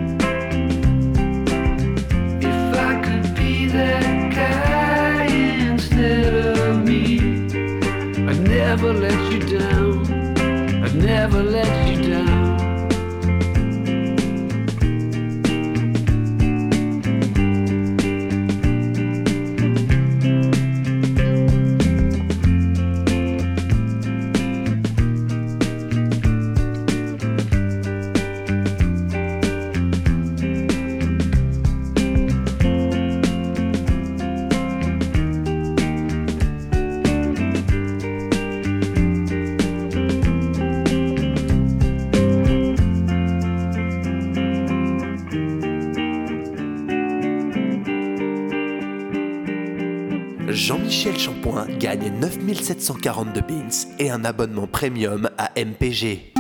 If I could be that guy instead of me, I'd never let you down. I'd never let you down. Jean-Michel Champoin gagne neuf mille sept cent quarante-deux beans et un abonnement premium à M P G.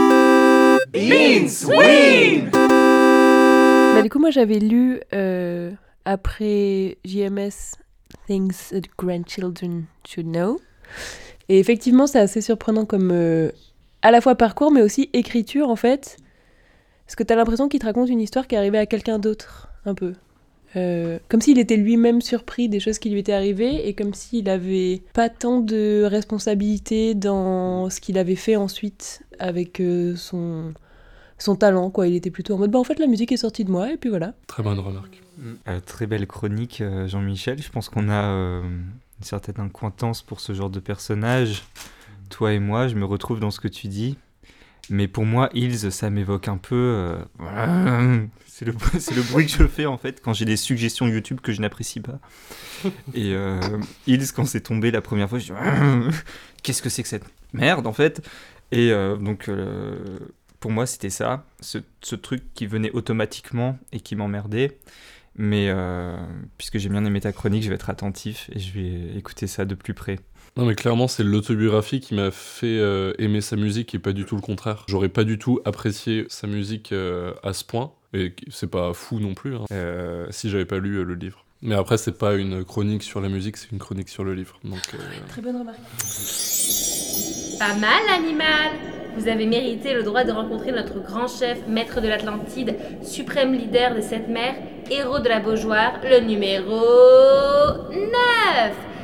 Beans win. Bah, du coup, moi j'avais lu euh, après J M S Things that Grandchildren Should Know. Et effectivement, c'est assez surprenant comme euh, à la fois parcours, mais aussi écriture en fait. Parce que t'as l'impression qu'il te raconte une histoire qui est arrivée à quelqu'un d'autre, un peu. Euh, comme s'il était lui-même surpris des choses qui lui étaient arrivées et comme s'il avait pas tant de responsabilité dans ce qu'il avait fait ensuite avec euh, son, son talent, quoi. Il était plutôt en mode, bah en fait la musique est sortie de moi et puis voilà. Très bonne remarque. Euh, très belle chronique, euh, Jean-Michel. Je pense qu'on a euh, une certaine acquaintance pour ce genre de personnage. Toi et moi, je me retrouve dans ce que tu dis. Mais pour moi, Hills, ça m'évoque un peu... Euh... C'est, le, c'est le bruit que je fais, en fait, quand j'ai des suggestions YouTube que je n'apprécie pas. Et euh, Hills, quand c'est tombé la première fois, je dis... Qu'est-ce que c'est que cette merde, en fait ? Et euh, donc, euh, pour moi, c'était ça. Ce, ce truc qui venait automatiquement et qui m'emmerdait. Mais euh, puisque j'ai bien aimé ta chronique, je vais être attentif et je vais écouter ça de plus près. Non mais clairement c'est l'autobiographie qui m'a fait euh, aimer sa musique et pas du tout le contraire. J'aurais pas du tout apprécié sa musique euh, à ce point, et c'est pas fou non plus, hein, euh, si j'avais pas lu euh, le livre. Mais après c'est pas une chronique sur la musique, c'est une chronique sur le livre. Donc, euh... Très bonne remarque. Pas mal l'animal. Vous avez mérité le droit de rencontrer notre grand chef, maître de l'Atlantide, suprême leader des sept mers, héros de la Beaujoire, le numéro neuf.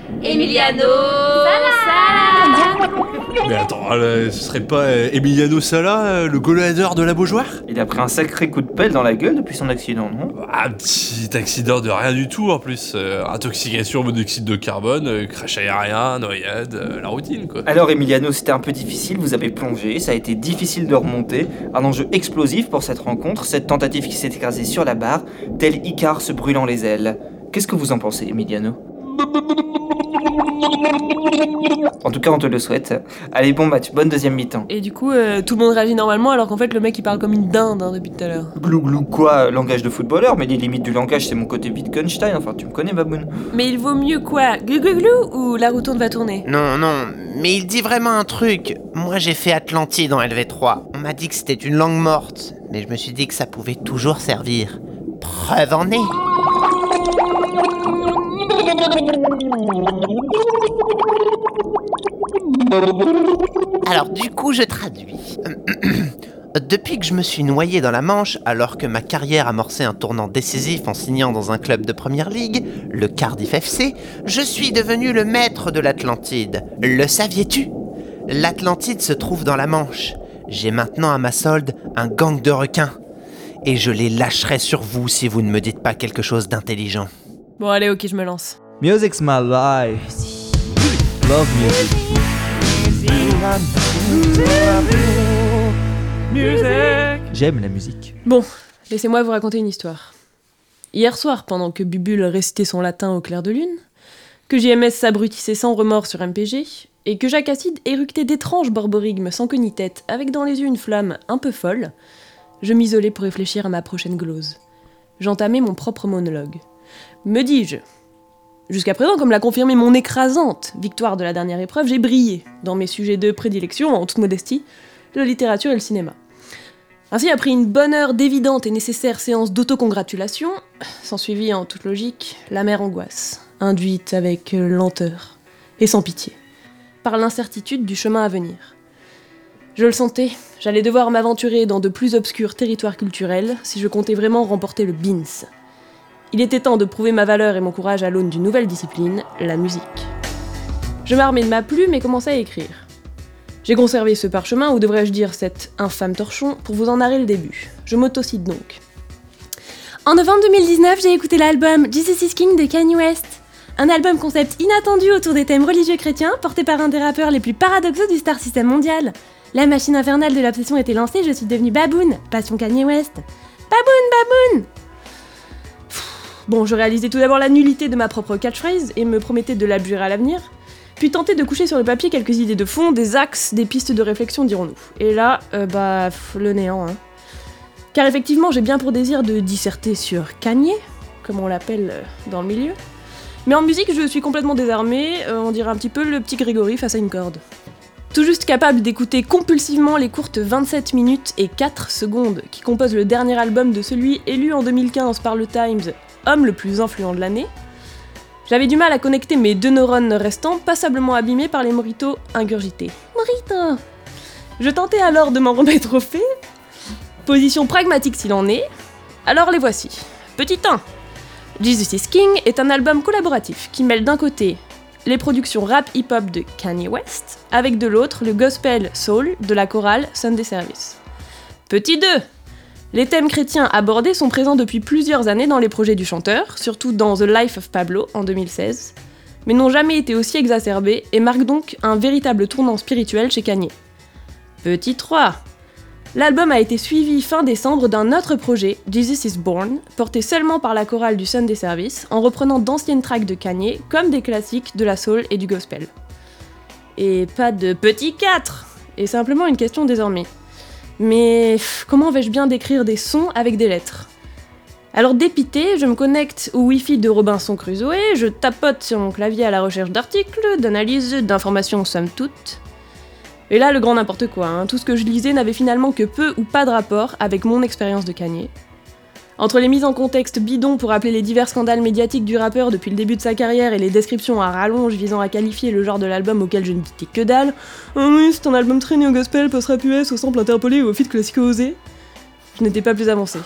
Emiliano Sala. Mais attends, là, ce serait pas euh, Emiliano Sala, euh, le goleador de la Beaujoire? Il a pris un sacré coup de pelle dans la gueule depuis son accident, non? Ah, petit accident de rien du tout en plus. Euh, intoxication au monoxyde de carbone, euh, crash aérien, noyade, euh, la routine quoi. Alors Emiliano, c'était un peu difficile, vous avez plongé, ça a été difficile de remonter, un enjeu explosif pour cette rencontre, cette tentative qui s'est écrasée sur la barre, tel Icare se brûlant les ailes. Qu'est-ce que vous en pensez, Emiliano? En tout cas, on te le souhaite. Allez, bon match, bonne deuxième mi-temps. Et du coup, euh, tout le monde réagit normalement alors qu'en fait, le mec il parle comme une dinde hein, depuis tout à l'heure. Glou glou quoi, langage de footballeur, mais les limites du langage, c'est mon côté Wittgenstein, enfin tu me connais, Baboun. Mais il vaut mieux quoi, glou glou glou ou la roue tourne va tourner? Non, non, mais il dit vraiment un truc. Moi j'ai fait Atlantide en L V trois. On m'a dit que c'était une langue morte, mais je me suis dit que ça pouvait toujours servir. Preuve en est. Alors du coup je traduis. Depuis que je me suis noyé dans la Manche, alors que ma carrière amorçait un tournant décisif en signant dans un club de première ligue, le Cardiff F C, je suis devenu le maître de l'Atlantide. Le saviez-tu? L'Atlantide se trouve dans la Manche. J'ai maintenant à ma solde un gang de requins. Et je les lâcherai sur vous si vous ne me dites pas quelque chose d'intelligent. Bon allez, ok, je me lance. Music's my life. Love music. J'aime la musique. Bon, laissez-moi vous raconter une histoire. Hier soir, pendant que Bubule récitait son latin au clair de lune, que J M S s'abrutissait sans remords sur M P G, et que Jacques Acide éructait d'étranges borborigmes sans queue ni tête, avec dans les yeux une flamme un peu folle, je m'isolais pour réfléchir à ma prochaine glose. J'entamais mon propre monologue. Me dis-je, jusqu'à présent, comme l'a confirmé mon écrasante victoire de la dernière épreuve, j'ai brillé dans mes sujets de prédilection, en toute modestie, la littérature et le cinéma. Ainsi, après une bonne heure d'évidente et nécessaire séance d'autocongratulation, s'ensuivit en toute logique l'amère angoisse, induite avec lenteur et sans pitié, par l'incertitude du chemin à venir. Je le sentais, j'allais devoir m'aventurer dans de plus obscurs territoires culturels si je comptais vraiment remporter le Beans. Il était temps de prouver ma valeur et mon courage à l'aune d'une nouvelle discipline, la musique. Je m'armai de ma plume et commençai à écrire. J'ai conservé ce parchemin, ou devrais-je dire cet infâme torchon, pour vous en narrer le début. Je m'autocite donc. En novembre deux mille dix-neuf, j'ai écouté l'album Jesus is King de Kanye West. Un album concept inattendu autour des thèmes religieux chrétiens, porté par un des rappeurs les plus paradoxaux du star system mondial. La machine infernale de l'obsession était lancée, je suis devenue Baboun, passion Kanye West. Baboun, Baboun! Bon, je réalisais tout d'abord la nullité de ma propre catchphrase et me promettais de l'abjurer à l'avenir, puis tentais de coucher sur le papier quelques idées de fond, des axes, des pistes de réflexion, dirons-nous. Et là, euh, bah, pff, le néant, hein. Car effectivement, j'ai bien pour désir de disserter sur Kanye, comme on l'appelle euh, dans le milieu. Mais en musique, je suis complètement désarmée, euh, on dirait un petit peu le petit Grégory face à une corde. Tout juste capable d'écouter compulsivement les courtes vingt-sept minutes et quatre secondes qui composent le dernier album de celui élu en deux mille quinze par le Times homme le plus influent de l'année, j'avais du mal à connecter mes deux neurones restants, passablement abîmés par les mojitos ingurgités. Mojito! Je tentais alors de m'en remettre au fait, position pragmatique s'il en est, alors les voici. Petit un. Jesus is King est un album collaboratif qui mêle d'un côté les productions rap hip-hop de Kanye West, avec de l'autre le gospel soul de la chorale Sunday Service. Petit deux. Les thèmes chrétiens abordés sont présents depuis plusieurs années dans les projets du chanteur, surtout dans The Life of Pablo en deux mille seize, mais n'ont jamais été aussi exacerbés et marquent donc un véritable tournant spirituel chez Kanye. Petit trois. L'album a été suivi fin décembre d'un autre projet, Jesus is Born, porté seulement par la chorale du Sunday Service, en reprenant d'anciennes tracks de Kanye, comme des classiques de la soul et du gospel. Et pas de petit quatre, et simplement une question désormais. Mais comment vais-je bien décrire des sons avec des lettres? Alors dépité, je me connecte au Wi-Fi de Robinson Crusoe, je tapote sur mon clavier à la recherche d'articles, d'analyses, d'informations somme toute. Et là, le grand n'importe quoi, hein. Tout ce que je lisais n'avait finalement que peu ou pas de rapport avec mon expérience de Kanye. Entre les mises en contexte bidons pour rappeler les divers scandales médiatiques du rappeur depuis le début de sa carrière et les descriptions à rallonge visant à qualifier le genre de l'album auquel je ne disais que dalle, « Oh oui, c'est un album très néo-gospel, post-rap U S, au sample interpolé et au feat classico-osé », je n'étais pas plus avancée.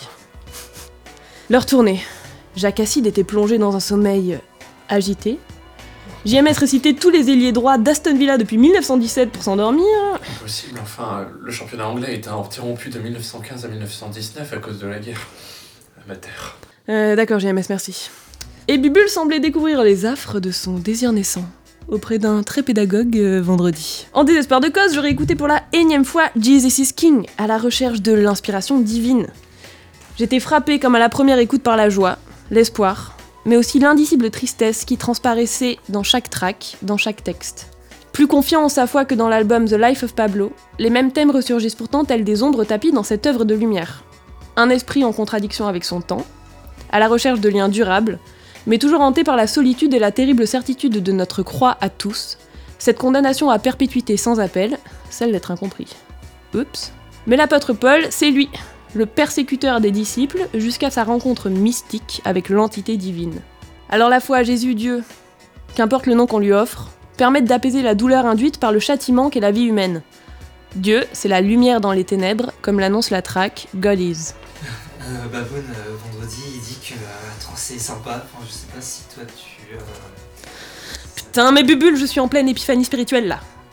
L'heure tournait. Jacques Acide était plongé dans un sommeil agité, J M S récitait tous les ailiers droits d'Aston Villa depuis mille neuf cent dix-sept pour s'endormir. Impossible, enfin, le championnat anglais a été interrompu de mille neuf cent quinze à mille neuf cent dix-neuf à cause de la guerre. Amateur. Euh, d'accord, J M S, merci. Et Bubule semblait découvrir les affres de son désir naissant auprès d'un très pédagogue euh, vendredi. En désespoir de cause, j'aurais écouté pour la énième fois Jesus is King, à la recherche de l'inspiration divine. J'étais frappée comme à la première écoute par la joie, l'espoir, mais aussi l'indicible tristesse qui transparaissait dans chaque track, dans chaque texte. Plus confiant en sa foi que dans l'album The Life of Pablo, les mêmes thèmes ressurgissent pourtant tels des ombres tapies dans cette œuvre de lumière. Un esprit en contradiction avec son temps, à la recherche de liens durables, mais toujours hanté par la solitude et la terrible certitude de notre croix à tous, cette condamnation à perpétuité sans appel, celle d'être incompris. Oups. Mais l'apôtre Paul, c'est lui, le persécuteur des disciples, jusqu'à sa rencontre mystique avec l'entité divine. Alors la foi à Jésus Dieu, qu'importe le nom qu'on lui offre, permettent d'apaiser la douleur induite par le châtiment qu'est la vie humaine. Dieu, c'est la lumière dans les ténèbres, comme l'annonce la track God Is. Euh, Baboun, euh, vendredi, il dit que euh, attends, c'est sympa. Enfin, je sais pas si toi tu. Euh... Putain, mais Bubule, je suis en pleine épiphanie spirituelle là, ok ?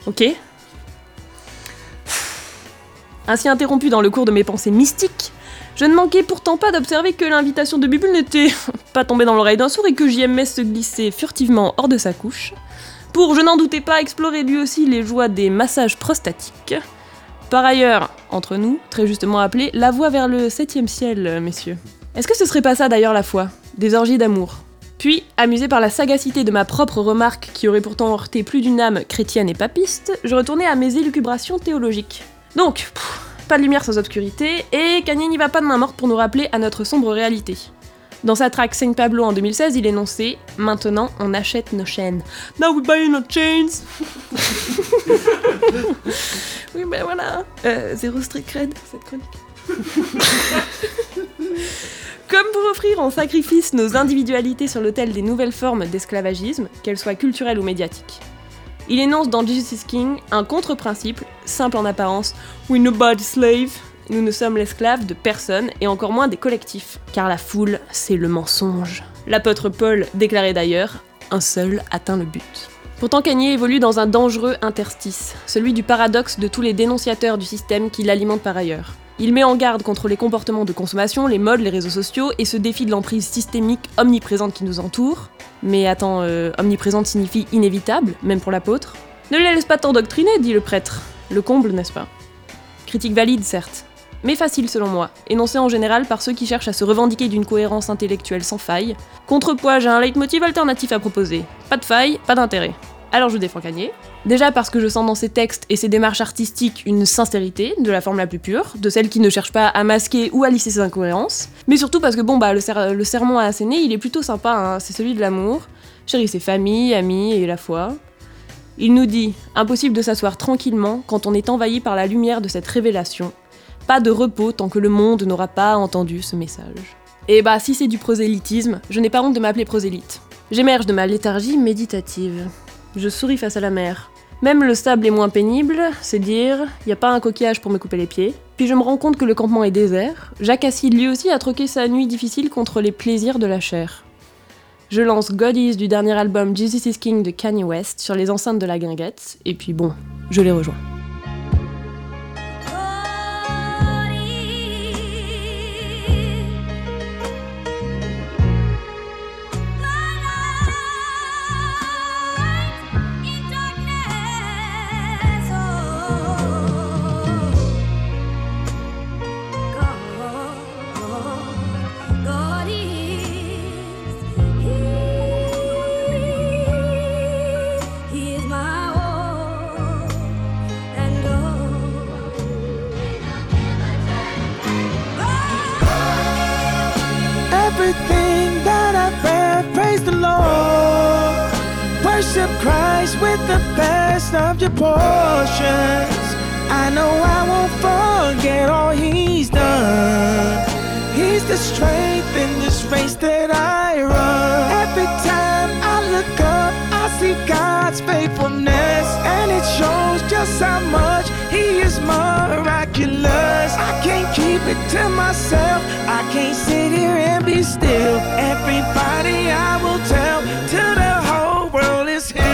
Ainsi interrompu dans le cours de mes pensées mystiques, je ne manquais pourtant pas d'observer que l'invitation de Bubule n'était pas tombée dans l'oreille d'un sourd et que J M S se glissait furtivement hors de sa couche, pour, je n'en doutais pas, explorer lui aussi les joies des massages prostatiques. Par ailleurs, entre nous, très justement appelé, la voie vers le septième ciel, messieurs. Est-ce que ce serait pas ça d'ailleurs la foi ? Des orgies d'amour. Puis, amusé par la sagacité de ma propre remarque qui aurait pourtant heurté plus d'une âme chrétienne et papiste, je retournais à mes élucubrations théologiques. Donc, pff, pas de lumière sans obscurité, et Kanye n'y va pas de main morte pour nous rappeler à notre sombre réalité. Dans sa track Saint Pablo en deux mille seize, il énonçait « Maintenant, on achète nos chaînes. Now we buy our chains !» Oui, ben voilà. Euh, zéro street cred, cette chronique. Comme pour offrir en sacrifice nos individualités sur l'autel des nouvelles formes d'esclavagisme, qu'elles soient culturelles ou médiatiques. Il énonce dans Jesus is King un contre-principe, simple en apparence « We nobody slave », nous ne sommes l'esclave de personne et encore moins des collectifs, car la foule, c'est le mensonge. L'apôtre Paul déclarait d'ailleurs « Un seul atteint le but ». Pourtant Kanye évolue dans un dangereux interstice, celui du paradoxe de tous les dénonciateurs du système qui l'alimentent par ailleurs. Il met en garde contre les comportements de consommation, les modes, les réseaux sociaux et se défie de l'emprise systémique omniprésente qui nous entoure. Mais attends, euh, omniprésente signifie inévitable, même pour l'apôtre. Ne les laisse pas t'endoctriner, dit le prêtre. Le comble, n'est-ce pas ? Critique valide, certes, mais facile selon moi, énoncée en général par ceux qui cherchent à se revendiquer d'une cohérence intellectuelle sans faille. Contrepoids, j'ai un leitmotiv alternatif à proposer. Pas de faille, pas d'intérêt. Alors je défends Kanye. Déjà parce que je sens dans ses textes et ses démarches artistiques une sincérité, de la forme la plus pure, de celle qui ne cherche pas à masquer ou à lisser ses incohérences, mais surtout parce que bon bah le, ser- le sermon à asséner, il est plutôt sympa, hein, c'est celui de l'amour, chérissez famille, amis et la foi. Il nous dit, impossible de s'asseoir tranquillement quand on est envahi par la lumière de cette révélation, pas de repos tant que le monde n'aura pas entendu ce message. Et bah si c'est du prosélytisme, je n'ai pas honte de m'appeler prosélyte. J'émerge de ma léthargie méditative. Je souris face à la mer. Même le sable est moins pénible, c'est dire, y a pas un coquillage pour me couper les pieds. Puis je me rends compte que le campement est désert. Jacques Acide lui aussi a troqué sa nuit difficile contre les plaisirs de la chair. Je lance God Is du dernier album Jesus is King de Kanye West sur les enceintes de la guinguette, et puis bon, je les rejoins. Everything that I've read, praise the Lord. Worship Christ with the best of your portions. I know I won't forget all He's done. He's the strength in this race that I run. Every time I look up, I see God's faithfulness, and it shows just how much He is miraculous. I can't keep it to myself, I can't sit here and be still. Everybody I will tell, to the whole world is Him.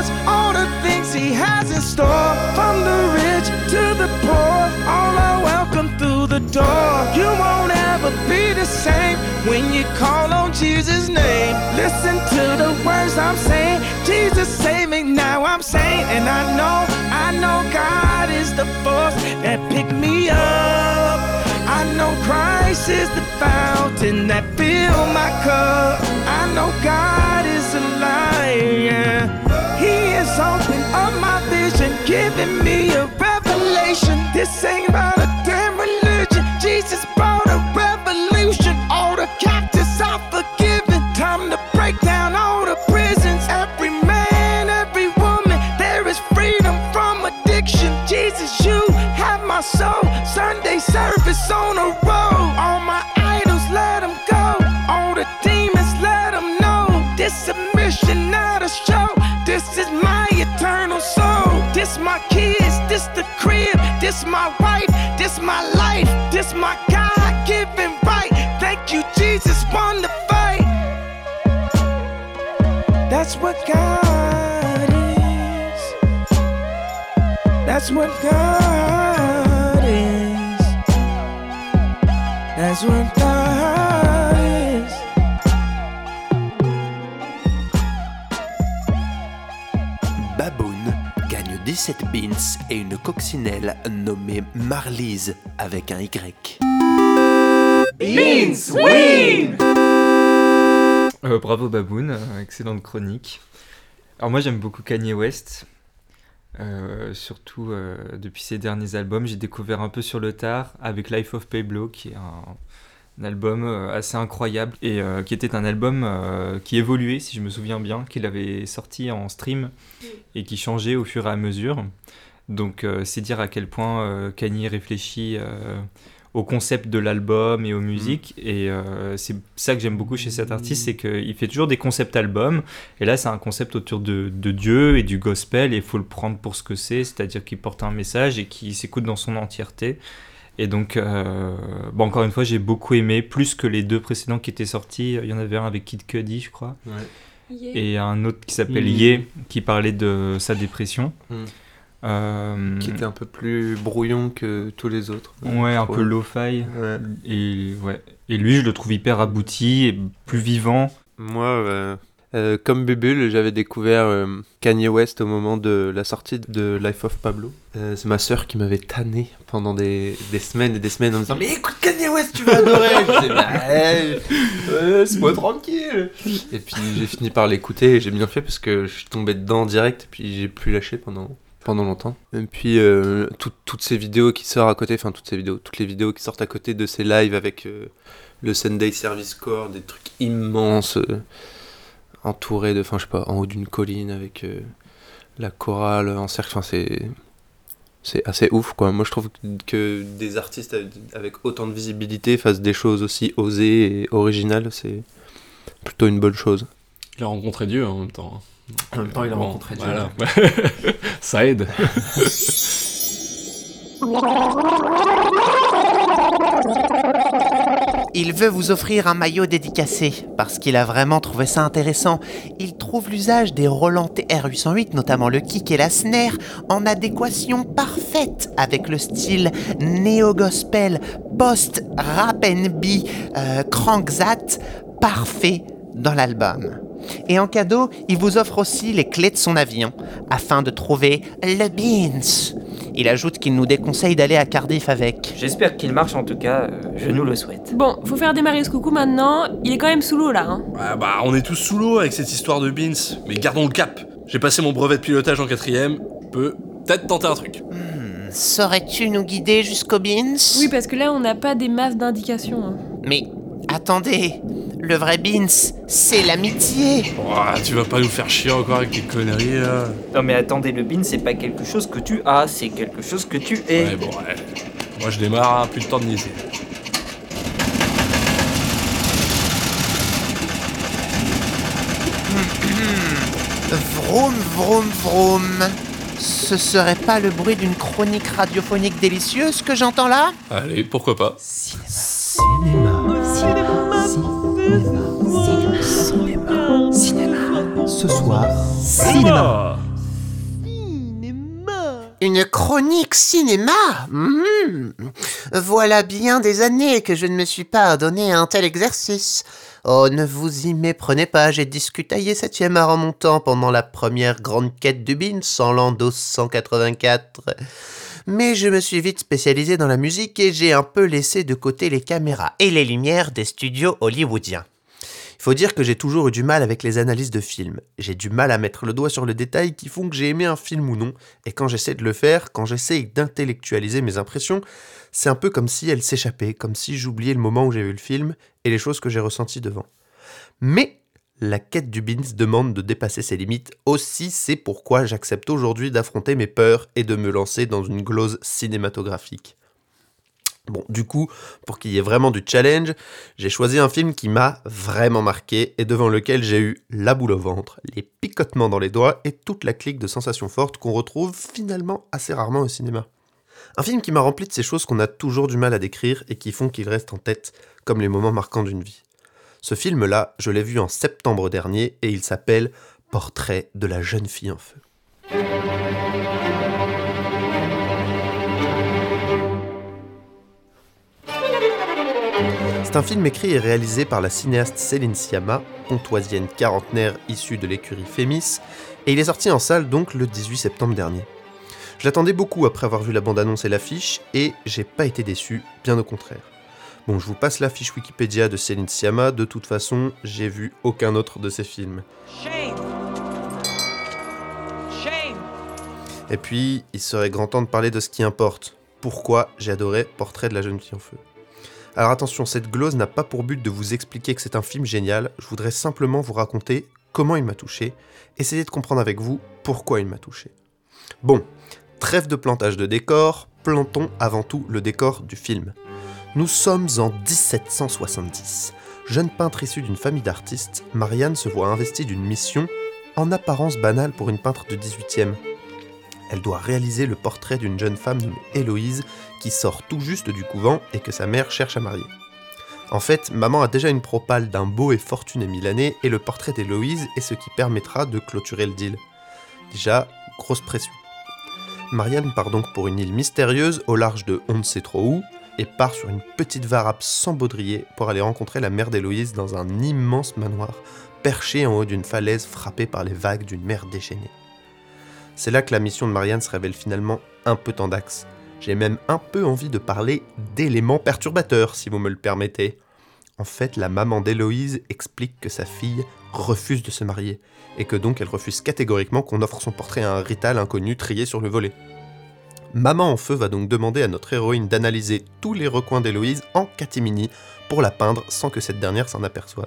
rewards, all the things he has in store. From the rich to the poor, all are welcome through the door. You won't ever be the same when you call on Jesus' name. Listen to the words I'm saying. Jesus save me, now I'm saying. And I know, I know God is the force that picked me up. I know Christ is the fountain that filled my cup. I know God is alive, yeah. He has opened up my vision, giving me a revelation. This ain't about a damn religion. Jesus brought a revolution. All the captives are forgiven. Time to break down all the prisons. Every man, every woman, there is freedom from addiction. Jesus, you have my soul. Sunday service on the road. All my idols, let them go. All the demons, let them know. This a mission, not a show. This is my eternal soul. This my kids, this the crib. This my wife, this my life. This my God-given right. Thank you, Jesus, won the fight. That's what God is. That's what God is. That's what God is. Baboon gagne dix-sept beans et une coccinelle nommée Marlise avec un Y. Beans win! Euh, bravo Baboon, euh, excellente chronique. Alors moi j'aime beaucoup Kanye West, euh, surtout euh, depuis ses derniers albums. J'ai découvert un peu sur le tard avec Life of Pablo, qui est un, un album euh, assez incroyable et euh, qui était un album euh, qui évoluait, si je me souviens bien, qu'il avait sorti en stream et qui changeait au fur et à mesure. Donc euh, c'est dire à quel point euh, Kanye réfléchit euh, au concept de l'album et aux musiques, mmh. et euh, c'est ça que j'aime beaucoup chez cet artiste, c'est qu'il fait toujours des concepts albums, et là c'est un concept autour de, de Dieu et du gospel, et il faut le prendre pour ce que c'est, c'est-à-dire qu'il porte un message et qu'il s'écoute dans son entièreté. Et donc, euh, bon, encore une fois, j'ai beaucoup aimé, plus que les deux précédents qui étaient sortis. Il y en avait un avec Kid Cudi, je crois, ouais. yeah. et un autre qui s'appelle mmh. Yeah, qui parlait de sa dépression. Mmh. Euh, qui était un peu plus brouillon que tous les autres. Ouais, un peu lo-fi. Ouais. Et, ouais. et lui, je le trouve hyper abouti et plus vivant. Moi, euh, euh, comme Bubule, j'avais découvert euh, Kanye West au moment de la sortie de Life of Pablo. Euh, c'est ma sœur qui m'avait tanné pendant des, des semaines et des semaines en me disant « Mais écoute Kanye West, tu vas adorer !» Je disais « Bah, euh, laisse-moi tranquille !» Et puis j'ai fini par l'écouter et j'ai bien fait parce que je suis tombé dedans direct et puis j'ai plus lâché pendant... pendant longtemps. Et puis euh, tout, toutes ces vidéos qui sortent à côté, enfin toutes ces vidéos, toutes les vidéos qui sortent à côté de ces lives avec euh, le Sunday Service Corps, des trucs immenses, euh, entourés de, enfin je sais pas, en haut d'une colline avec euh, la chorale en cercle, enfin c'est c'est assez ouf quoi. Moi je trouve que, que des artistes avec, avec autant de visibilité fassent des choses aussi osées et originales, c'est plutôt une bonne chose. Il a rencontré Dieu en même temps. En même temps, il a bon, rencontré Dieu. Voilà. Ça aide. Il veut vous offrir un maillot dédicacé, parce qu'il a vraiment trouvé ça intéressant. Il trouve l'usage des Roland T R huit cent huit, notamment le kick et la snare, en adéquation parfaite avec le style néo-gospel, post-rap and B, euh, crankzat, parfait dans l'album. Et en cadeau, il vous offre aussi les clés de son avion, afin de trouver le Beans. Il ajoute qu'il nous déconseille d'aller à Cardiff avec. J'espère qu'il marche, en tout cas, euh, je nous le souhaite. Bon, faut faire démarrer ce coucou maintenant, il est quand même sous l'eau là. Hein. Ah bah, on est tous sous l'eau avec cette histoire de Beans, mais gardons le cap. J'ai passé mon brevet de pilotage en quatrième, peut peut-être tenter un truc. Hmm, saurais-tu nous guider jusqu'au Beans ? Oui, parce que là, on n'a pas des masses d'indications. Hein. Mais attendez, le vrai Beans, c'est l'amitié. Oh, tu vas pas nous faire chier encore avec tes conneries là. Non mais attendez, le Beans c'est pas quelque chose que tu as, c'est quelque chose que tu es. Ouais bon ouais. Moi je démarre, hein, plus de temps de niaiser. Vroom vroom vroom. Ce serait pas le bruit d'une chronique radiophonique délicieuse que j'entends là ? Allez, pourquoi pas. Cinéma. Cinéma. Cinéma. Cinéma. Cinéma. Ce soir, cinéma. Une chronique cinéma mmh. Voilà bien des années que je ne me suis pas donné un tel exercice. Oh, ne vous y méprenez pas, j'ai discutaillé septième art en montant pendant la première grande quête du Beans en l'an douze cent quatre-vingt-quatre. Mais je me suis vite spécialisé dans la musique et j'ai un peu laissé de côté les caméras et les lumières des studios hollywoodiens. Il faut dire que j'ai toujours eu du mal avec les analyses de films. J'ai du mal à mettre le doigt sur le détail qui font que j'ai aimé un film ou non, et quand j'essaie de le faire, quand j'essaie d'intellectualiser mes impressions, c'est un peu comme si elles s'échappaient, comme si j'oubliais le moment où j'ai vu le film et les choses que j'ai ressenties devant. Mais la quête du Beans demande de dépasser ses limites, aussi c'est pourquoi j'accepte aujourd'hui d'affronter mes peurs et de me lancer dans une glose cinématographique. Bon, du coup, pour qu'il y ait vraiment du challenge, j'ai choisi un film qui m'a vraiment marqué et devant lequel j'ai eu la boule au ventre, les picotements dans les doigts et toute la clique de sensations fortes qu'on retrouve finalement assez rarement au cinéma. Un film qui m'a rempli de ces choses qu'on a toujours du mal à décrire et qui font qu'il reste en tête comme les moments marquants d'une vie. Ce film-là, je l'ai vu en septembre dernier et il s'appelle « Portrait de la jeune fille en feu ». C'est un film écrit et réalisé par la cinéaste Céline Sciamma, pontoisienne quarantenaire issue de l'écurie Fémis, et il est sorti en salle donc le dix-huit septembre dernier. Je l'attendais beaucoup après avoir vu la bande-annonce et l'affiche, et j'ai pas été déçu, bien au contraire. Bon, je vous passe la fiche Wikipédia de Céline Sciamma, de toute façon, j'ai vu aucun autre de ses films. Shame. Shame. Et puis, il serait grand temps de parler de ce qui importe. Pourquoi j'ai adoré Portrait de la jeune fille en feu. Alors attention, cette glose n'a pas pour but de vous expliquer que c'est un film génial, je voudrais simplement vous raconter comment il m'a touché, essayer de comprendre avec vous pourquoi il m'a touché. Bon, trêve de plantage de décor, plantons avant tout le décor du film. Nous sommes en dix-sept cent soixante-dix. Jeune peintre issue d'une famille d'artistes, Marianne se voit investie d'une mission en apparence banale pour une peintre de dix-huitième. Elle doit réaliser le portrait d'une jeune femme nommée Héloïse qui sort tout juste du couvent et que sa mère cherche à marier. En fait, maman a déjà une propale d'un beau et fortuné Milanais et le portrait d'Héloïse est ce qui permettra de clôturer le deal. Déjà, grosse pression. Marianne part donc pour une île mystérieuse au large de on ne sait trop où et part sur une petite varap sans baudrier pour aller rencontrer la mère d'Héloïse dans un immense manoir perché en haut d'une falaise frappée par les vagues d'une mer déchaînée. C'est là que la mission de Marianne se révèle finalement un peu tendax. J'ai même un peu envie de parler d'éléments perturbateurs, si vous me le permettez. En fait, la maman d'Héloïse explique que sa fille refuse de se marier, et que donc elle refuse catégoriquement qu'on offre son portrait à un rital inconnu trié sur le volet. Maman en feu va donc demander à notre héroïne d'analyser tous les recoins d'Héloïse en catimini pour la peindre sans que cette dernière s'en aperçoive.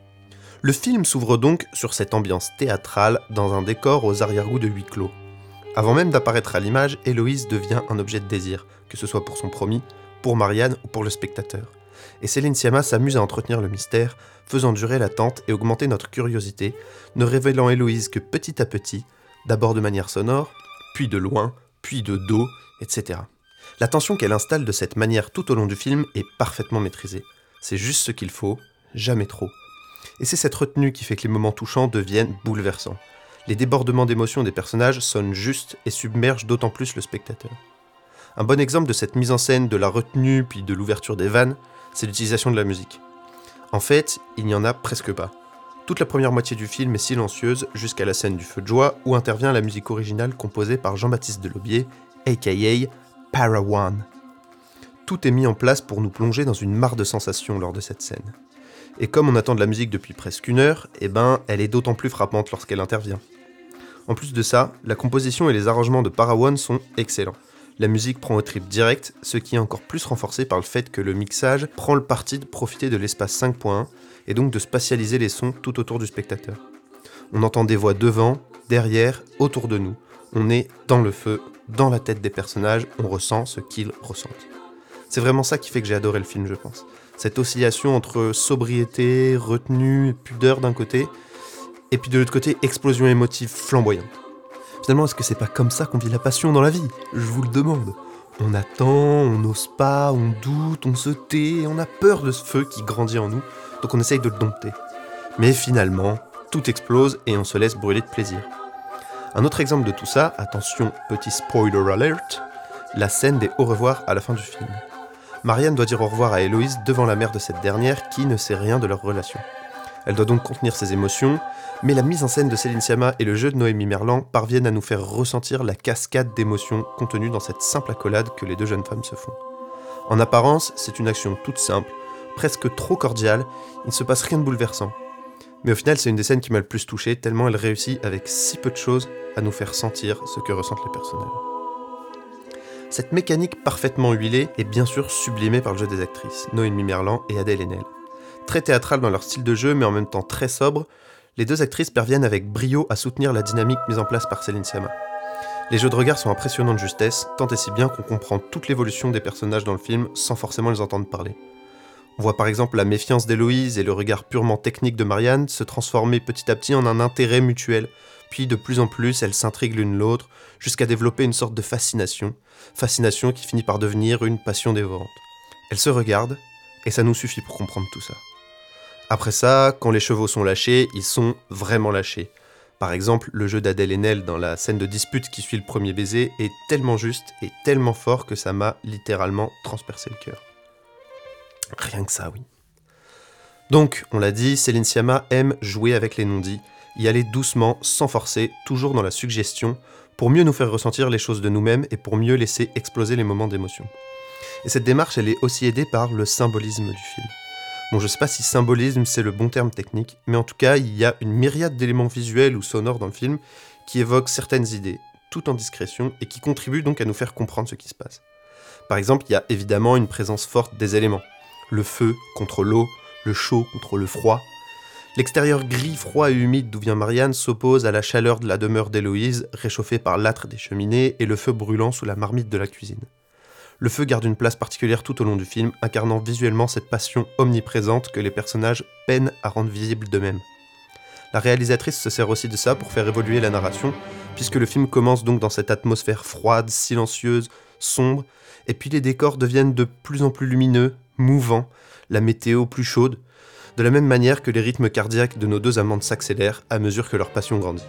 Le film s'ouvre donc sur cette ambiance théâtrale dans un décor aux arrière-goûts de huis clos. Avant même d'apparaître à l'image, Héloïse devient un objet de désir, que ce soit pour son promis, pour Marianne ou pour le spectateur. Et Céline Sciamma s'amuse à entretenir le mystère, faisant durer l'attente et augmenter notre curiosité, ne révélant Héloïse que petit à petit, d'abord de manière sonore, puis de loin, puis de dos, et cetera. La tension qu'elle installe de cette manière tout au long du film est parfaitement maîtrisée. C'est juste ce qu'il faut, jamais trop. Et c'est cette retenue qui fait que les moments touchants deviennent bouleversants. Les débordements d'émotions des personnages sonnent justes et submergent d'autant plus le spectateur. Un bon exemple de cette mise en scène, de la retenue puis de l'ouverture des vannes, c'est l'utilisation de la musique. En fait, il n'y en a presque pas. Toute la première moitié du film est silencieuse jusqu'à la scène du feu de joie où intervient la musique originale composée par Jean-Baptiste Delobier, aka Para One. Tout est mis en place pour nous plonger dans une mare de sensations lors de cette scène. Et comme on attend de la musique depuis presque une heure, eh ben, elle est d'autant plus frappante lorsqu'elle intervient. En plus de ça, la composition et les arrangements de Para One sont excellents. La musique prend au trip direct, ce qui est encore plus renforcé par le fait que le mixage prend le parti de profiter de l'espace cinq point un et donc de spatialiser les sons tout autour du spectateur. On entend des voix devant, derrière, autour de nous. On est dans le feu, dans la tête des personnages, on ressent ce qu'ils ressentent. C'est vraiment ça qui fait que j'ai adoré le film, je pense. Cette oscillation entre sobriété, retenue, pudeur d'un côté, et puis de l'autre côté, explosion émotive flamboyante. Finalement, est-ce que c'est pas comme ça qu'on vit la passion dans la vie ? Je vous le demande. On attend, on n'ose pas, on doute, on se tait, on a peur de ce feu qui grandit en nous, donc on essaye de le dompter. Mais finalement, tout explose et on se laisse brûler de plaisir. Un autre exemple de tout ça, attention, petit spoiler alert, la scène des au revoir à la fin du film. Marianne doit dire au revoir à Héloïse devant la mère de cette dernière qui ne sait rien de leur relation. Elle doit donc contenir ses émotions, mais la mise en scène de Céline Sciamma et le jeu de Noémie Merlan parviennent à nous faire ressentir la cascade d'émotions contenues dans cette simple accolade que les deux jeunes femmes se font. En apparence, c'est une action toute simple, presque trop cordiale, il ne se passe rien de bouleversant. Mais au final, c'est une des scènes qui m'a le plus touché, tellement elle réussit avec si peu de choses à nous faire sentir ce que ressentent les personnages. Cette mécanique parfaitement huilée est bien sûr sublimée par le jeu des actrices, Noémie Merlan et Adèle Haenel. Très théâtrales dans leur style de jeu, mais en même temps très sobres, les deux actrices parviennent avec brio à soutenir la dynamique mise en place par Céline Sciamma. Les jeux de regard sont impressionnants de justesse, tant et si bien qu'on comprend toute l'évolution des personnages dans le film sans forcément les entendre parler. On voit par exemple la méfiance d'Héloïse et le regard purement technique de Marianne se transformer petit à petit en un intérêt mutuel, puis de plus en plus elles s'intriguent l'une l'autre, jusqu'à développer une sorte de fascination, fascination qui finit par devenir une passion dévorante. Elles se regardent, et ça nous suffit pour comprendre tout ça. Après ça, quand les chevaux sont lâchés, ils sont vraiment lâchés. Par exemple, le jeu d'Adèle Haenel dans la scène de dispute qui suit le premier baiser est tellement juste et tellement fort que ça m'a littéralement transpercé le cœur. Rien que ça, oui. Donc, on l'a dit, Céline Sciamma aime jouer avec les non-dits, y aller doucement, sans forcer, toujours dans la suggestion, pour mieux nous faire ressentir les choses de nous-mêmes et pour mieux laisser exploser les moments d'émotion. Et cette démarche, elle est aussi aidée par le symbolisme du film. Bon, je sais pas si symbolisme c'est le bon terme technique, mais en tout cas, il y a une myriade d'éléments visuels ou sonores dans le film qui évoquent certaines idées, tout en discrétion, et qui contribuent donc à nous faire comprendre ce qui se passe. Par exemple, il y a évidemment une présence forte des éléments. Le feu contre l'eau, le chaud contre le froid. L'extérieur gris, froid et humide d'où vient Marianne s'oppose à la chaleur de la demeure d'Héloïse, réchauffée par l'âtre des cheminées et le feu brûlant sous la marmite de la cuisine. Le feu garde une place particulière tout au long du film, incarnant visuellement cette passion omniprésente que les personnages peinent à rendre visible d'eux-mêmes. La réalisatrice se sert aussi de ça pour faire évoluer la narration, puisque le film commence donc dans cette atmosphère froide, silencieuse, sombre, et puis les décors deviennent de plus en plus lumineux, mouvants, la météo plus chaude, de la même manière que les rythmes cardiaques de nos deux amantes s'accélèrent à mesure que leur passion grandit.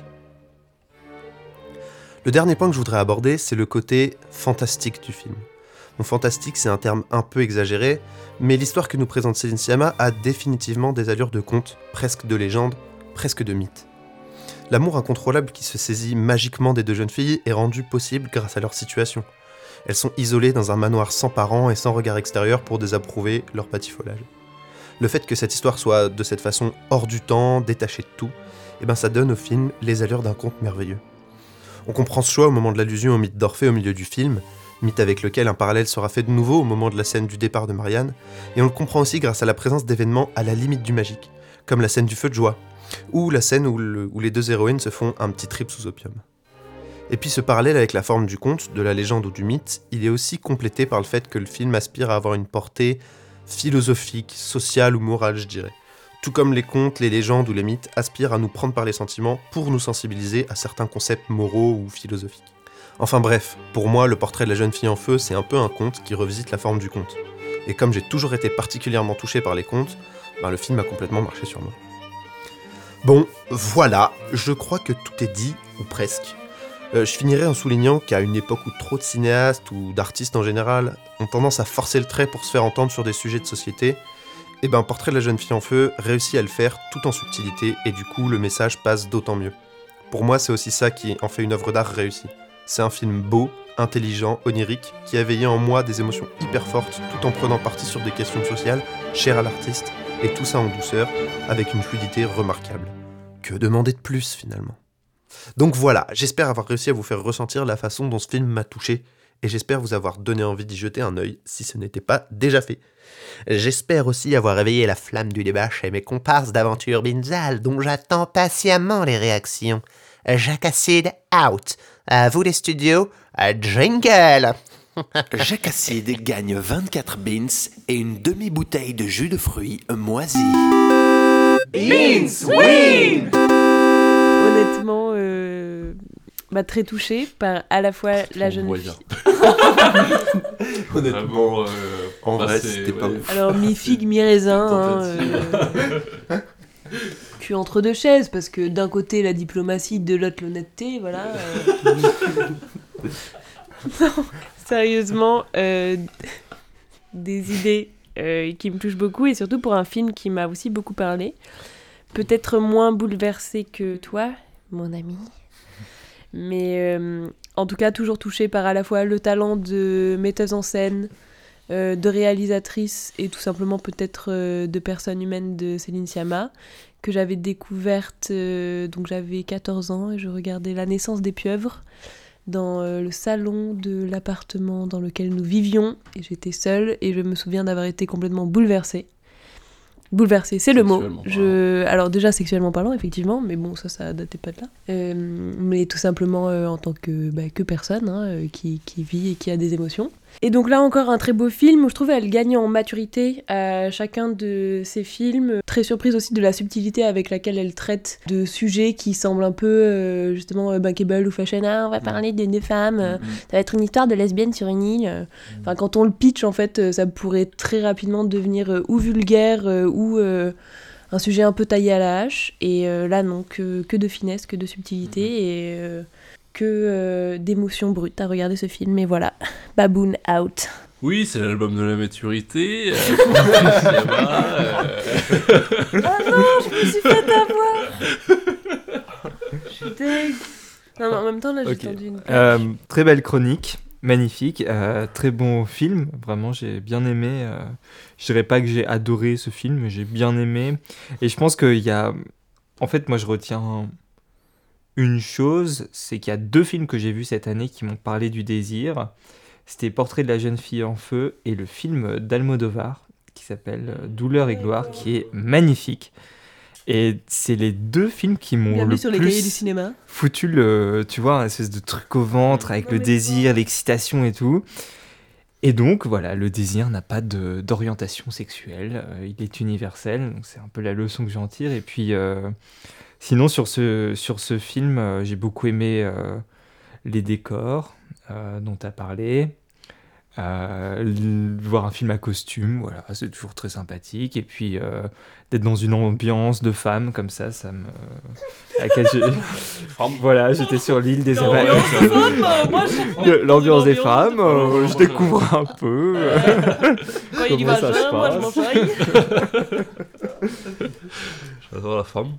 Le dernier point que je voudrais aborder, c'est le côté fantastique du film. Bon, fantastique, c'est un terme un peu exagéré, mais l'histoire que nous présente Céline Sciamma a définitivement des allures de conte, presque de légende, presque de mythe. L'amour incontrôlable qui se saisit magiquement des deux jeunes filles est rendu possible grâce à leur situation. Elles sont isolées dans un manoir sans parents et sans regard extérieur pour désapprouver leur batifolage. Le fait que cette histoire soit de cette façon hors du temps, détachée de tout, eh ben ça donne au film les allures d'un conte merveilleux. On comprend ce choix au moment de l'allusion au mythe d'Orphée au milieu du film, mythe avec lequel un parallèle sera fait de nouveau au moment de la scène du départ de Marianne, et on le comprend aussi grâce à la présence d'événements à la limite du magique, comme la scène du feu de joie, ou la scène où, le, où les deux héroïnes se font un petit trip sous opium. Et puis ce parallèle avec la forme du conte, de la légende ou du mythe, il est aussi complété par le fait que le film aspire à avoir une portée philosophique, sociale ou morale, je dirais. Tout comme les contes, les légendes ou les mythes aspirent à nous prendre par les sentiments pour nous sensibiliser à certains concepts moraux ou philosophiques. Enfin bref, pour moi, le portrait de la jeune fille en feu, c'est un peu un conte qui revisite la forme du conte. Et comme j'ai toujours été particulièrement touché par les contes, ben le film a complètement marché sur moi. Bon, voilà, je crois que tout est dit, ou presque. Euh, je finirai en soulignant qu'à une époque où trop de cinéastes ou d'artistes en général ont tendance à forcer le trait pour se faire entendre sur des sujets de société, et ben Portrait de la jeune fille en feu réussit à le faire tout en subtilité et du coup le message passe d'autant mieux. Pour moi, c'est aussi ça qui en fait une œuvre d'art réussie. C'est un film beau, intelligent, onirique, qui a éveillé en moi des émotions hyper fortes tout en prenant parti sur des questions sociales chères à l'artiste, et tout ça en douceur, avec une fluidité remarquable. Que demander de plus finalement ? Donc voilà, j'espère avoir réussi à vous faire ressentir la façon dont ce film m'a touché, et j'espère vous avoir donné envie d'y jeter un œil, si ce n'était pas déjà fait. J'espère aussi avoir réveillé la flamme du débat chez mes comparses d'aventure Binzal, dont j'attends patiemment les réactions. Jacques Acide out. À vous les studios, jingle. Jacques Acide gagne vingt-quatre beans et une demi-bouteille de jus de fruits moisi. Beans win. Honnêtement, euh, bah, très touchée par à la fois la jeune fille. Honnêtement, euh, en vrai, c'était pas ouf. Alors mi figue mi raisin. Hein, euh... cul entre deux chaises, parce que d'un côté la diplomatie, de l'autre l'honnêteté, voilà. euh. Non, sérieusement, euh, des idées euh, qui me touchent beaucoup, et surtout pour un film qui m'a aussi beaucoup parlé. Peut-être moins bouleversé que toi, mon ami. Mais euh, en tout cas, toujours touchée par à la fois le talent de metteuse en scène, euh, de réalisatrice et tout simplement peut-être euh, de personne humaine de Céline Sciamma, que j'avais découverte, euh, donc j'avais quatorze ans et je regardais La naissance des pieuvres dans euh, le salon de l'appartement dans lequel nous vivions, et j'étais seule et je me souviens d'avoir été complètement bouleversée. Bouleversée, c'est le mot. Je... Alors déjà sexuellement parlant, effectivement, mais bon, ça, ça datait pas de là. Euh, mais tout simplement euh, en tant que, bah, que personne hein, euh, qui, qui vit et qui a des émotions. Et donc là encore un très beau film où je trouve elle gagne en maturité à chacun de ses films. Très surprise aussi de la subtilité avec laquelle elle traite de sujets qui semblent un peu euh, justement euh, bankable ou fashion. Ah, on va parler de deux femmes, euh, ça va être une histoire de lesbienne sur une île. Enfin, quand on le pitch en fait, euh, ça pourrait très rapidement devenir euh, ou vulgaire euh, ou euh, un sujet un peu taillé à la hache. Et euh, là non, que, que de finesse, que de subtilité et... Euh, que euh, d'émotions brutes à regarder ce film, et voilà, Baboon out. Oui, c'est l'album de la maturité. Euh, Sciamma, euh... Ah non, je me suis fait avoir. Je suis deg. Non, mais en même temps, là, j'ai okay. tendu une euh, Très belle chronique, magnifique, euh, très bon film, vraiment, j'ai bien aimé. Euh, je dirais pas que j'ai adoré ce film, mais j'ai bien aimé. Et je pense qu'il y a... En fait, moi, je retiens... une chose, c'est qu'il y a deux films que j'ai vus cette année qui m'ont parlé du désir. C'était Portrait de la jeune fille en feu et le film d'Almodovar qui s'appelle Douleur et gloire, qui est magnifique. Et c'est les deux films qui m'ont Bienvenue le sur plus les cahiers du cinéma. foutu le, tu vois, un espèce de truc au ventre avec le désir, l'excitation et tout. Et donc voilà, le désir n'a pas de, d'orientation sexuelle, euh, il est universel, donc c'est un peu la leçon que j'en tire. Et puis euh, sinon sur ce, sur ce film, euh, j'ai beaucoup aimé euh, les décors euh, dont tu as parlé, euh, l- voir un film à costume, voilà, c'est toujours très sympathique. Et puis euh, d'être dans une ambiance de femmes comme ça, ça me... à laquelle j'ai- voilà, j'étais sur l'île des L'ambiance Aventures. des femmes, euh, moi, je- Le- L'ambiance des l'ambiance femmes, euh, je découvre un peu euh, Quand il y a du comment ça vagin, se moi, je passe. m'enjaille. J'adore la femme.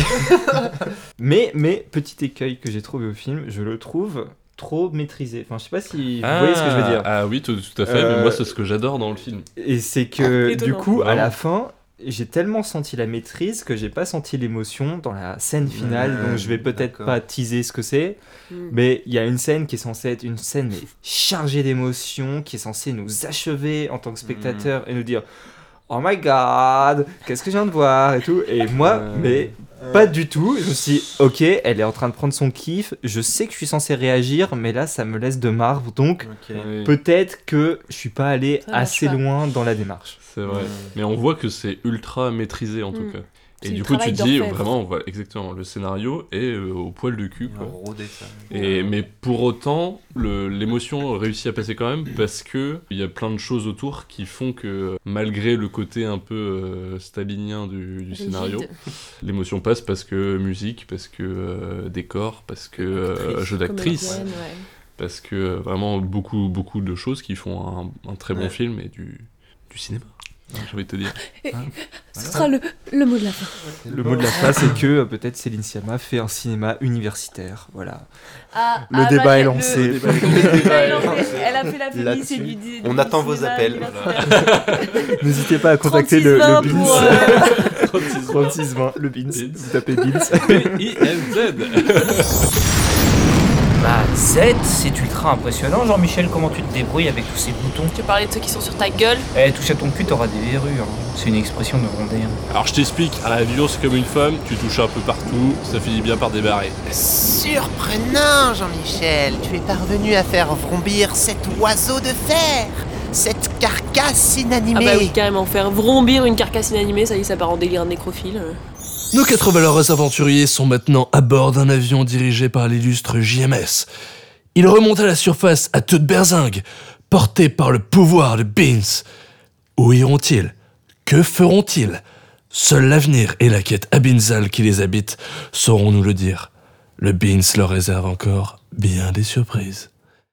mais, mais, petit écueil que j'ai trouvé au film, je le trouve trop maîtrisé. Enfin, je sais pas si vous Ah, voyez ce que je veux dire. Ah oui, tout, tout à fait, mais moi, c'est ce que j'adore dans le film. Et c'est que, du Étonnant. coup, à Vraiment. la fin, j'ai tellement senti la maîtrise que j'ai pas senti l'émotion dans la scène finale, Ouais, donc je vais peut-être d'accord. pas teaser ce que c'est, Mm. mais il y a une scène qui est censée être une scène mais chargée d'émotions, qui est censée nous achever en tant que spectateurs et nous dire oh my god, qu'est-ce que je viens de voir et tout. Et moi, Euh, mais pas du tout. Je me suis dit, ok, elle est en train de prendre son kiff. Je sais que je suis censé réagir, mais là, ça me laisse de marbre. Donc, Ok. Oui. peut-être que je suis pas allé Ça marche assez pas. loin dans la démarche. C'est vrai. Mais on voit que c'est ultra maîtrisé en tout Mm. cas. Et C'est du du coup, tu travail te dis d'orfèvre. vraiment, voilà, exactement, le scénario est euh, au poil du cul. Quoi. rodé, ça. Et, mais pour autant, le- l'émotion réussit à passer quand même parce que il y a plein de choses autour qui font que, malgré le côté un peu euh, stalinien du, du Rigide. scénario, l'émotion passe parce que musique, parce que euh, décor, parce que euh, Actrice, jeu d'actrice. comédienne, ouais. Parce que euh, vraiment beaucoup, beaucoup de choses qui font un, un très bon Ouais. film et du, du cinéma, hein, j'ai envie de te dire. Et- Hein, Ce voilà. sera le, le mot de la fin. Le mot de la fin, c'est que euh, peut-être Céline Sciamma fait un cinéma universitaire. Voilà. Ah, le ah, débat bah, est le- lancé. le débat est lancé. Elle a fait la fémis Là-dessus, et du- du- on du attend vos cinéma appels. universitaire. N'hésitez pas à contacter le, le trente-six vingt Beans. pour, euh, trente-six vingt, le Beans. Vous tapez Beans. B I N Z. Bah, Z, c'est ultra impressionnant, Jean-Michel, comment tu te débrouilles avec tous ces boutons. Tu parlais de ceux qui sont sur ta gueule. Eh, touche à ton cul, t'auras des verrues. hein. C'est une expression de rondeur. Alors je t'explique, un avion c'est comme une femme, tu touches un peu partout, ça finit bien par débarrer. Surprenant, Jean-Michel. Tu es parvenu à faire vrombir cet oiseau de fer, cette carcasse Ah inanimée. bah oui, carrément, faire vrombir une carcasse inanimée, ça y est, ça part en délire nécrophile. Nos quatre valeureux aventuriers sont maintenant à bord d'un avion dirigé par l'illustre J M S. Ils remontent à la surface à toute berzingue, portés par le pouvoir de Beans. Où iront-ils ? Que feront-ils ? Seul l'avenir et la quête abyssale qui les habite sauront nous le dire. Le Beans leur réserve encore bien des surprises.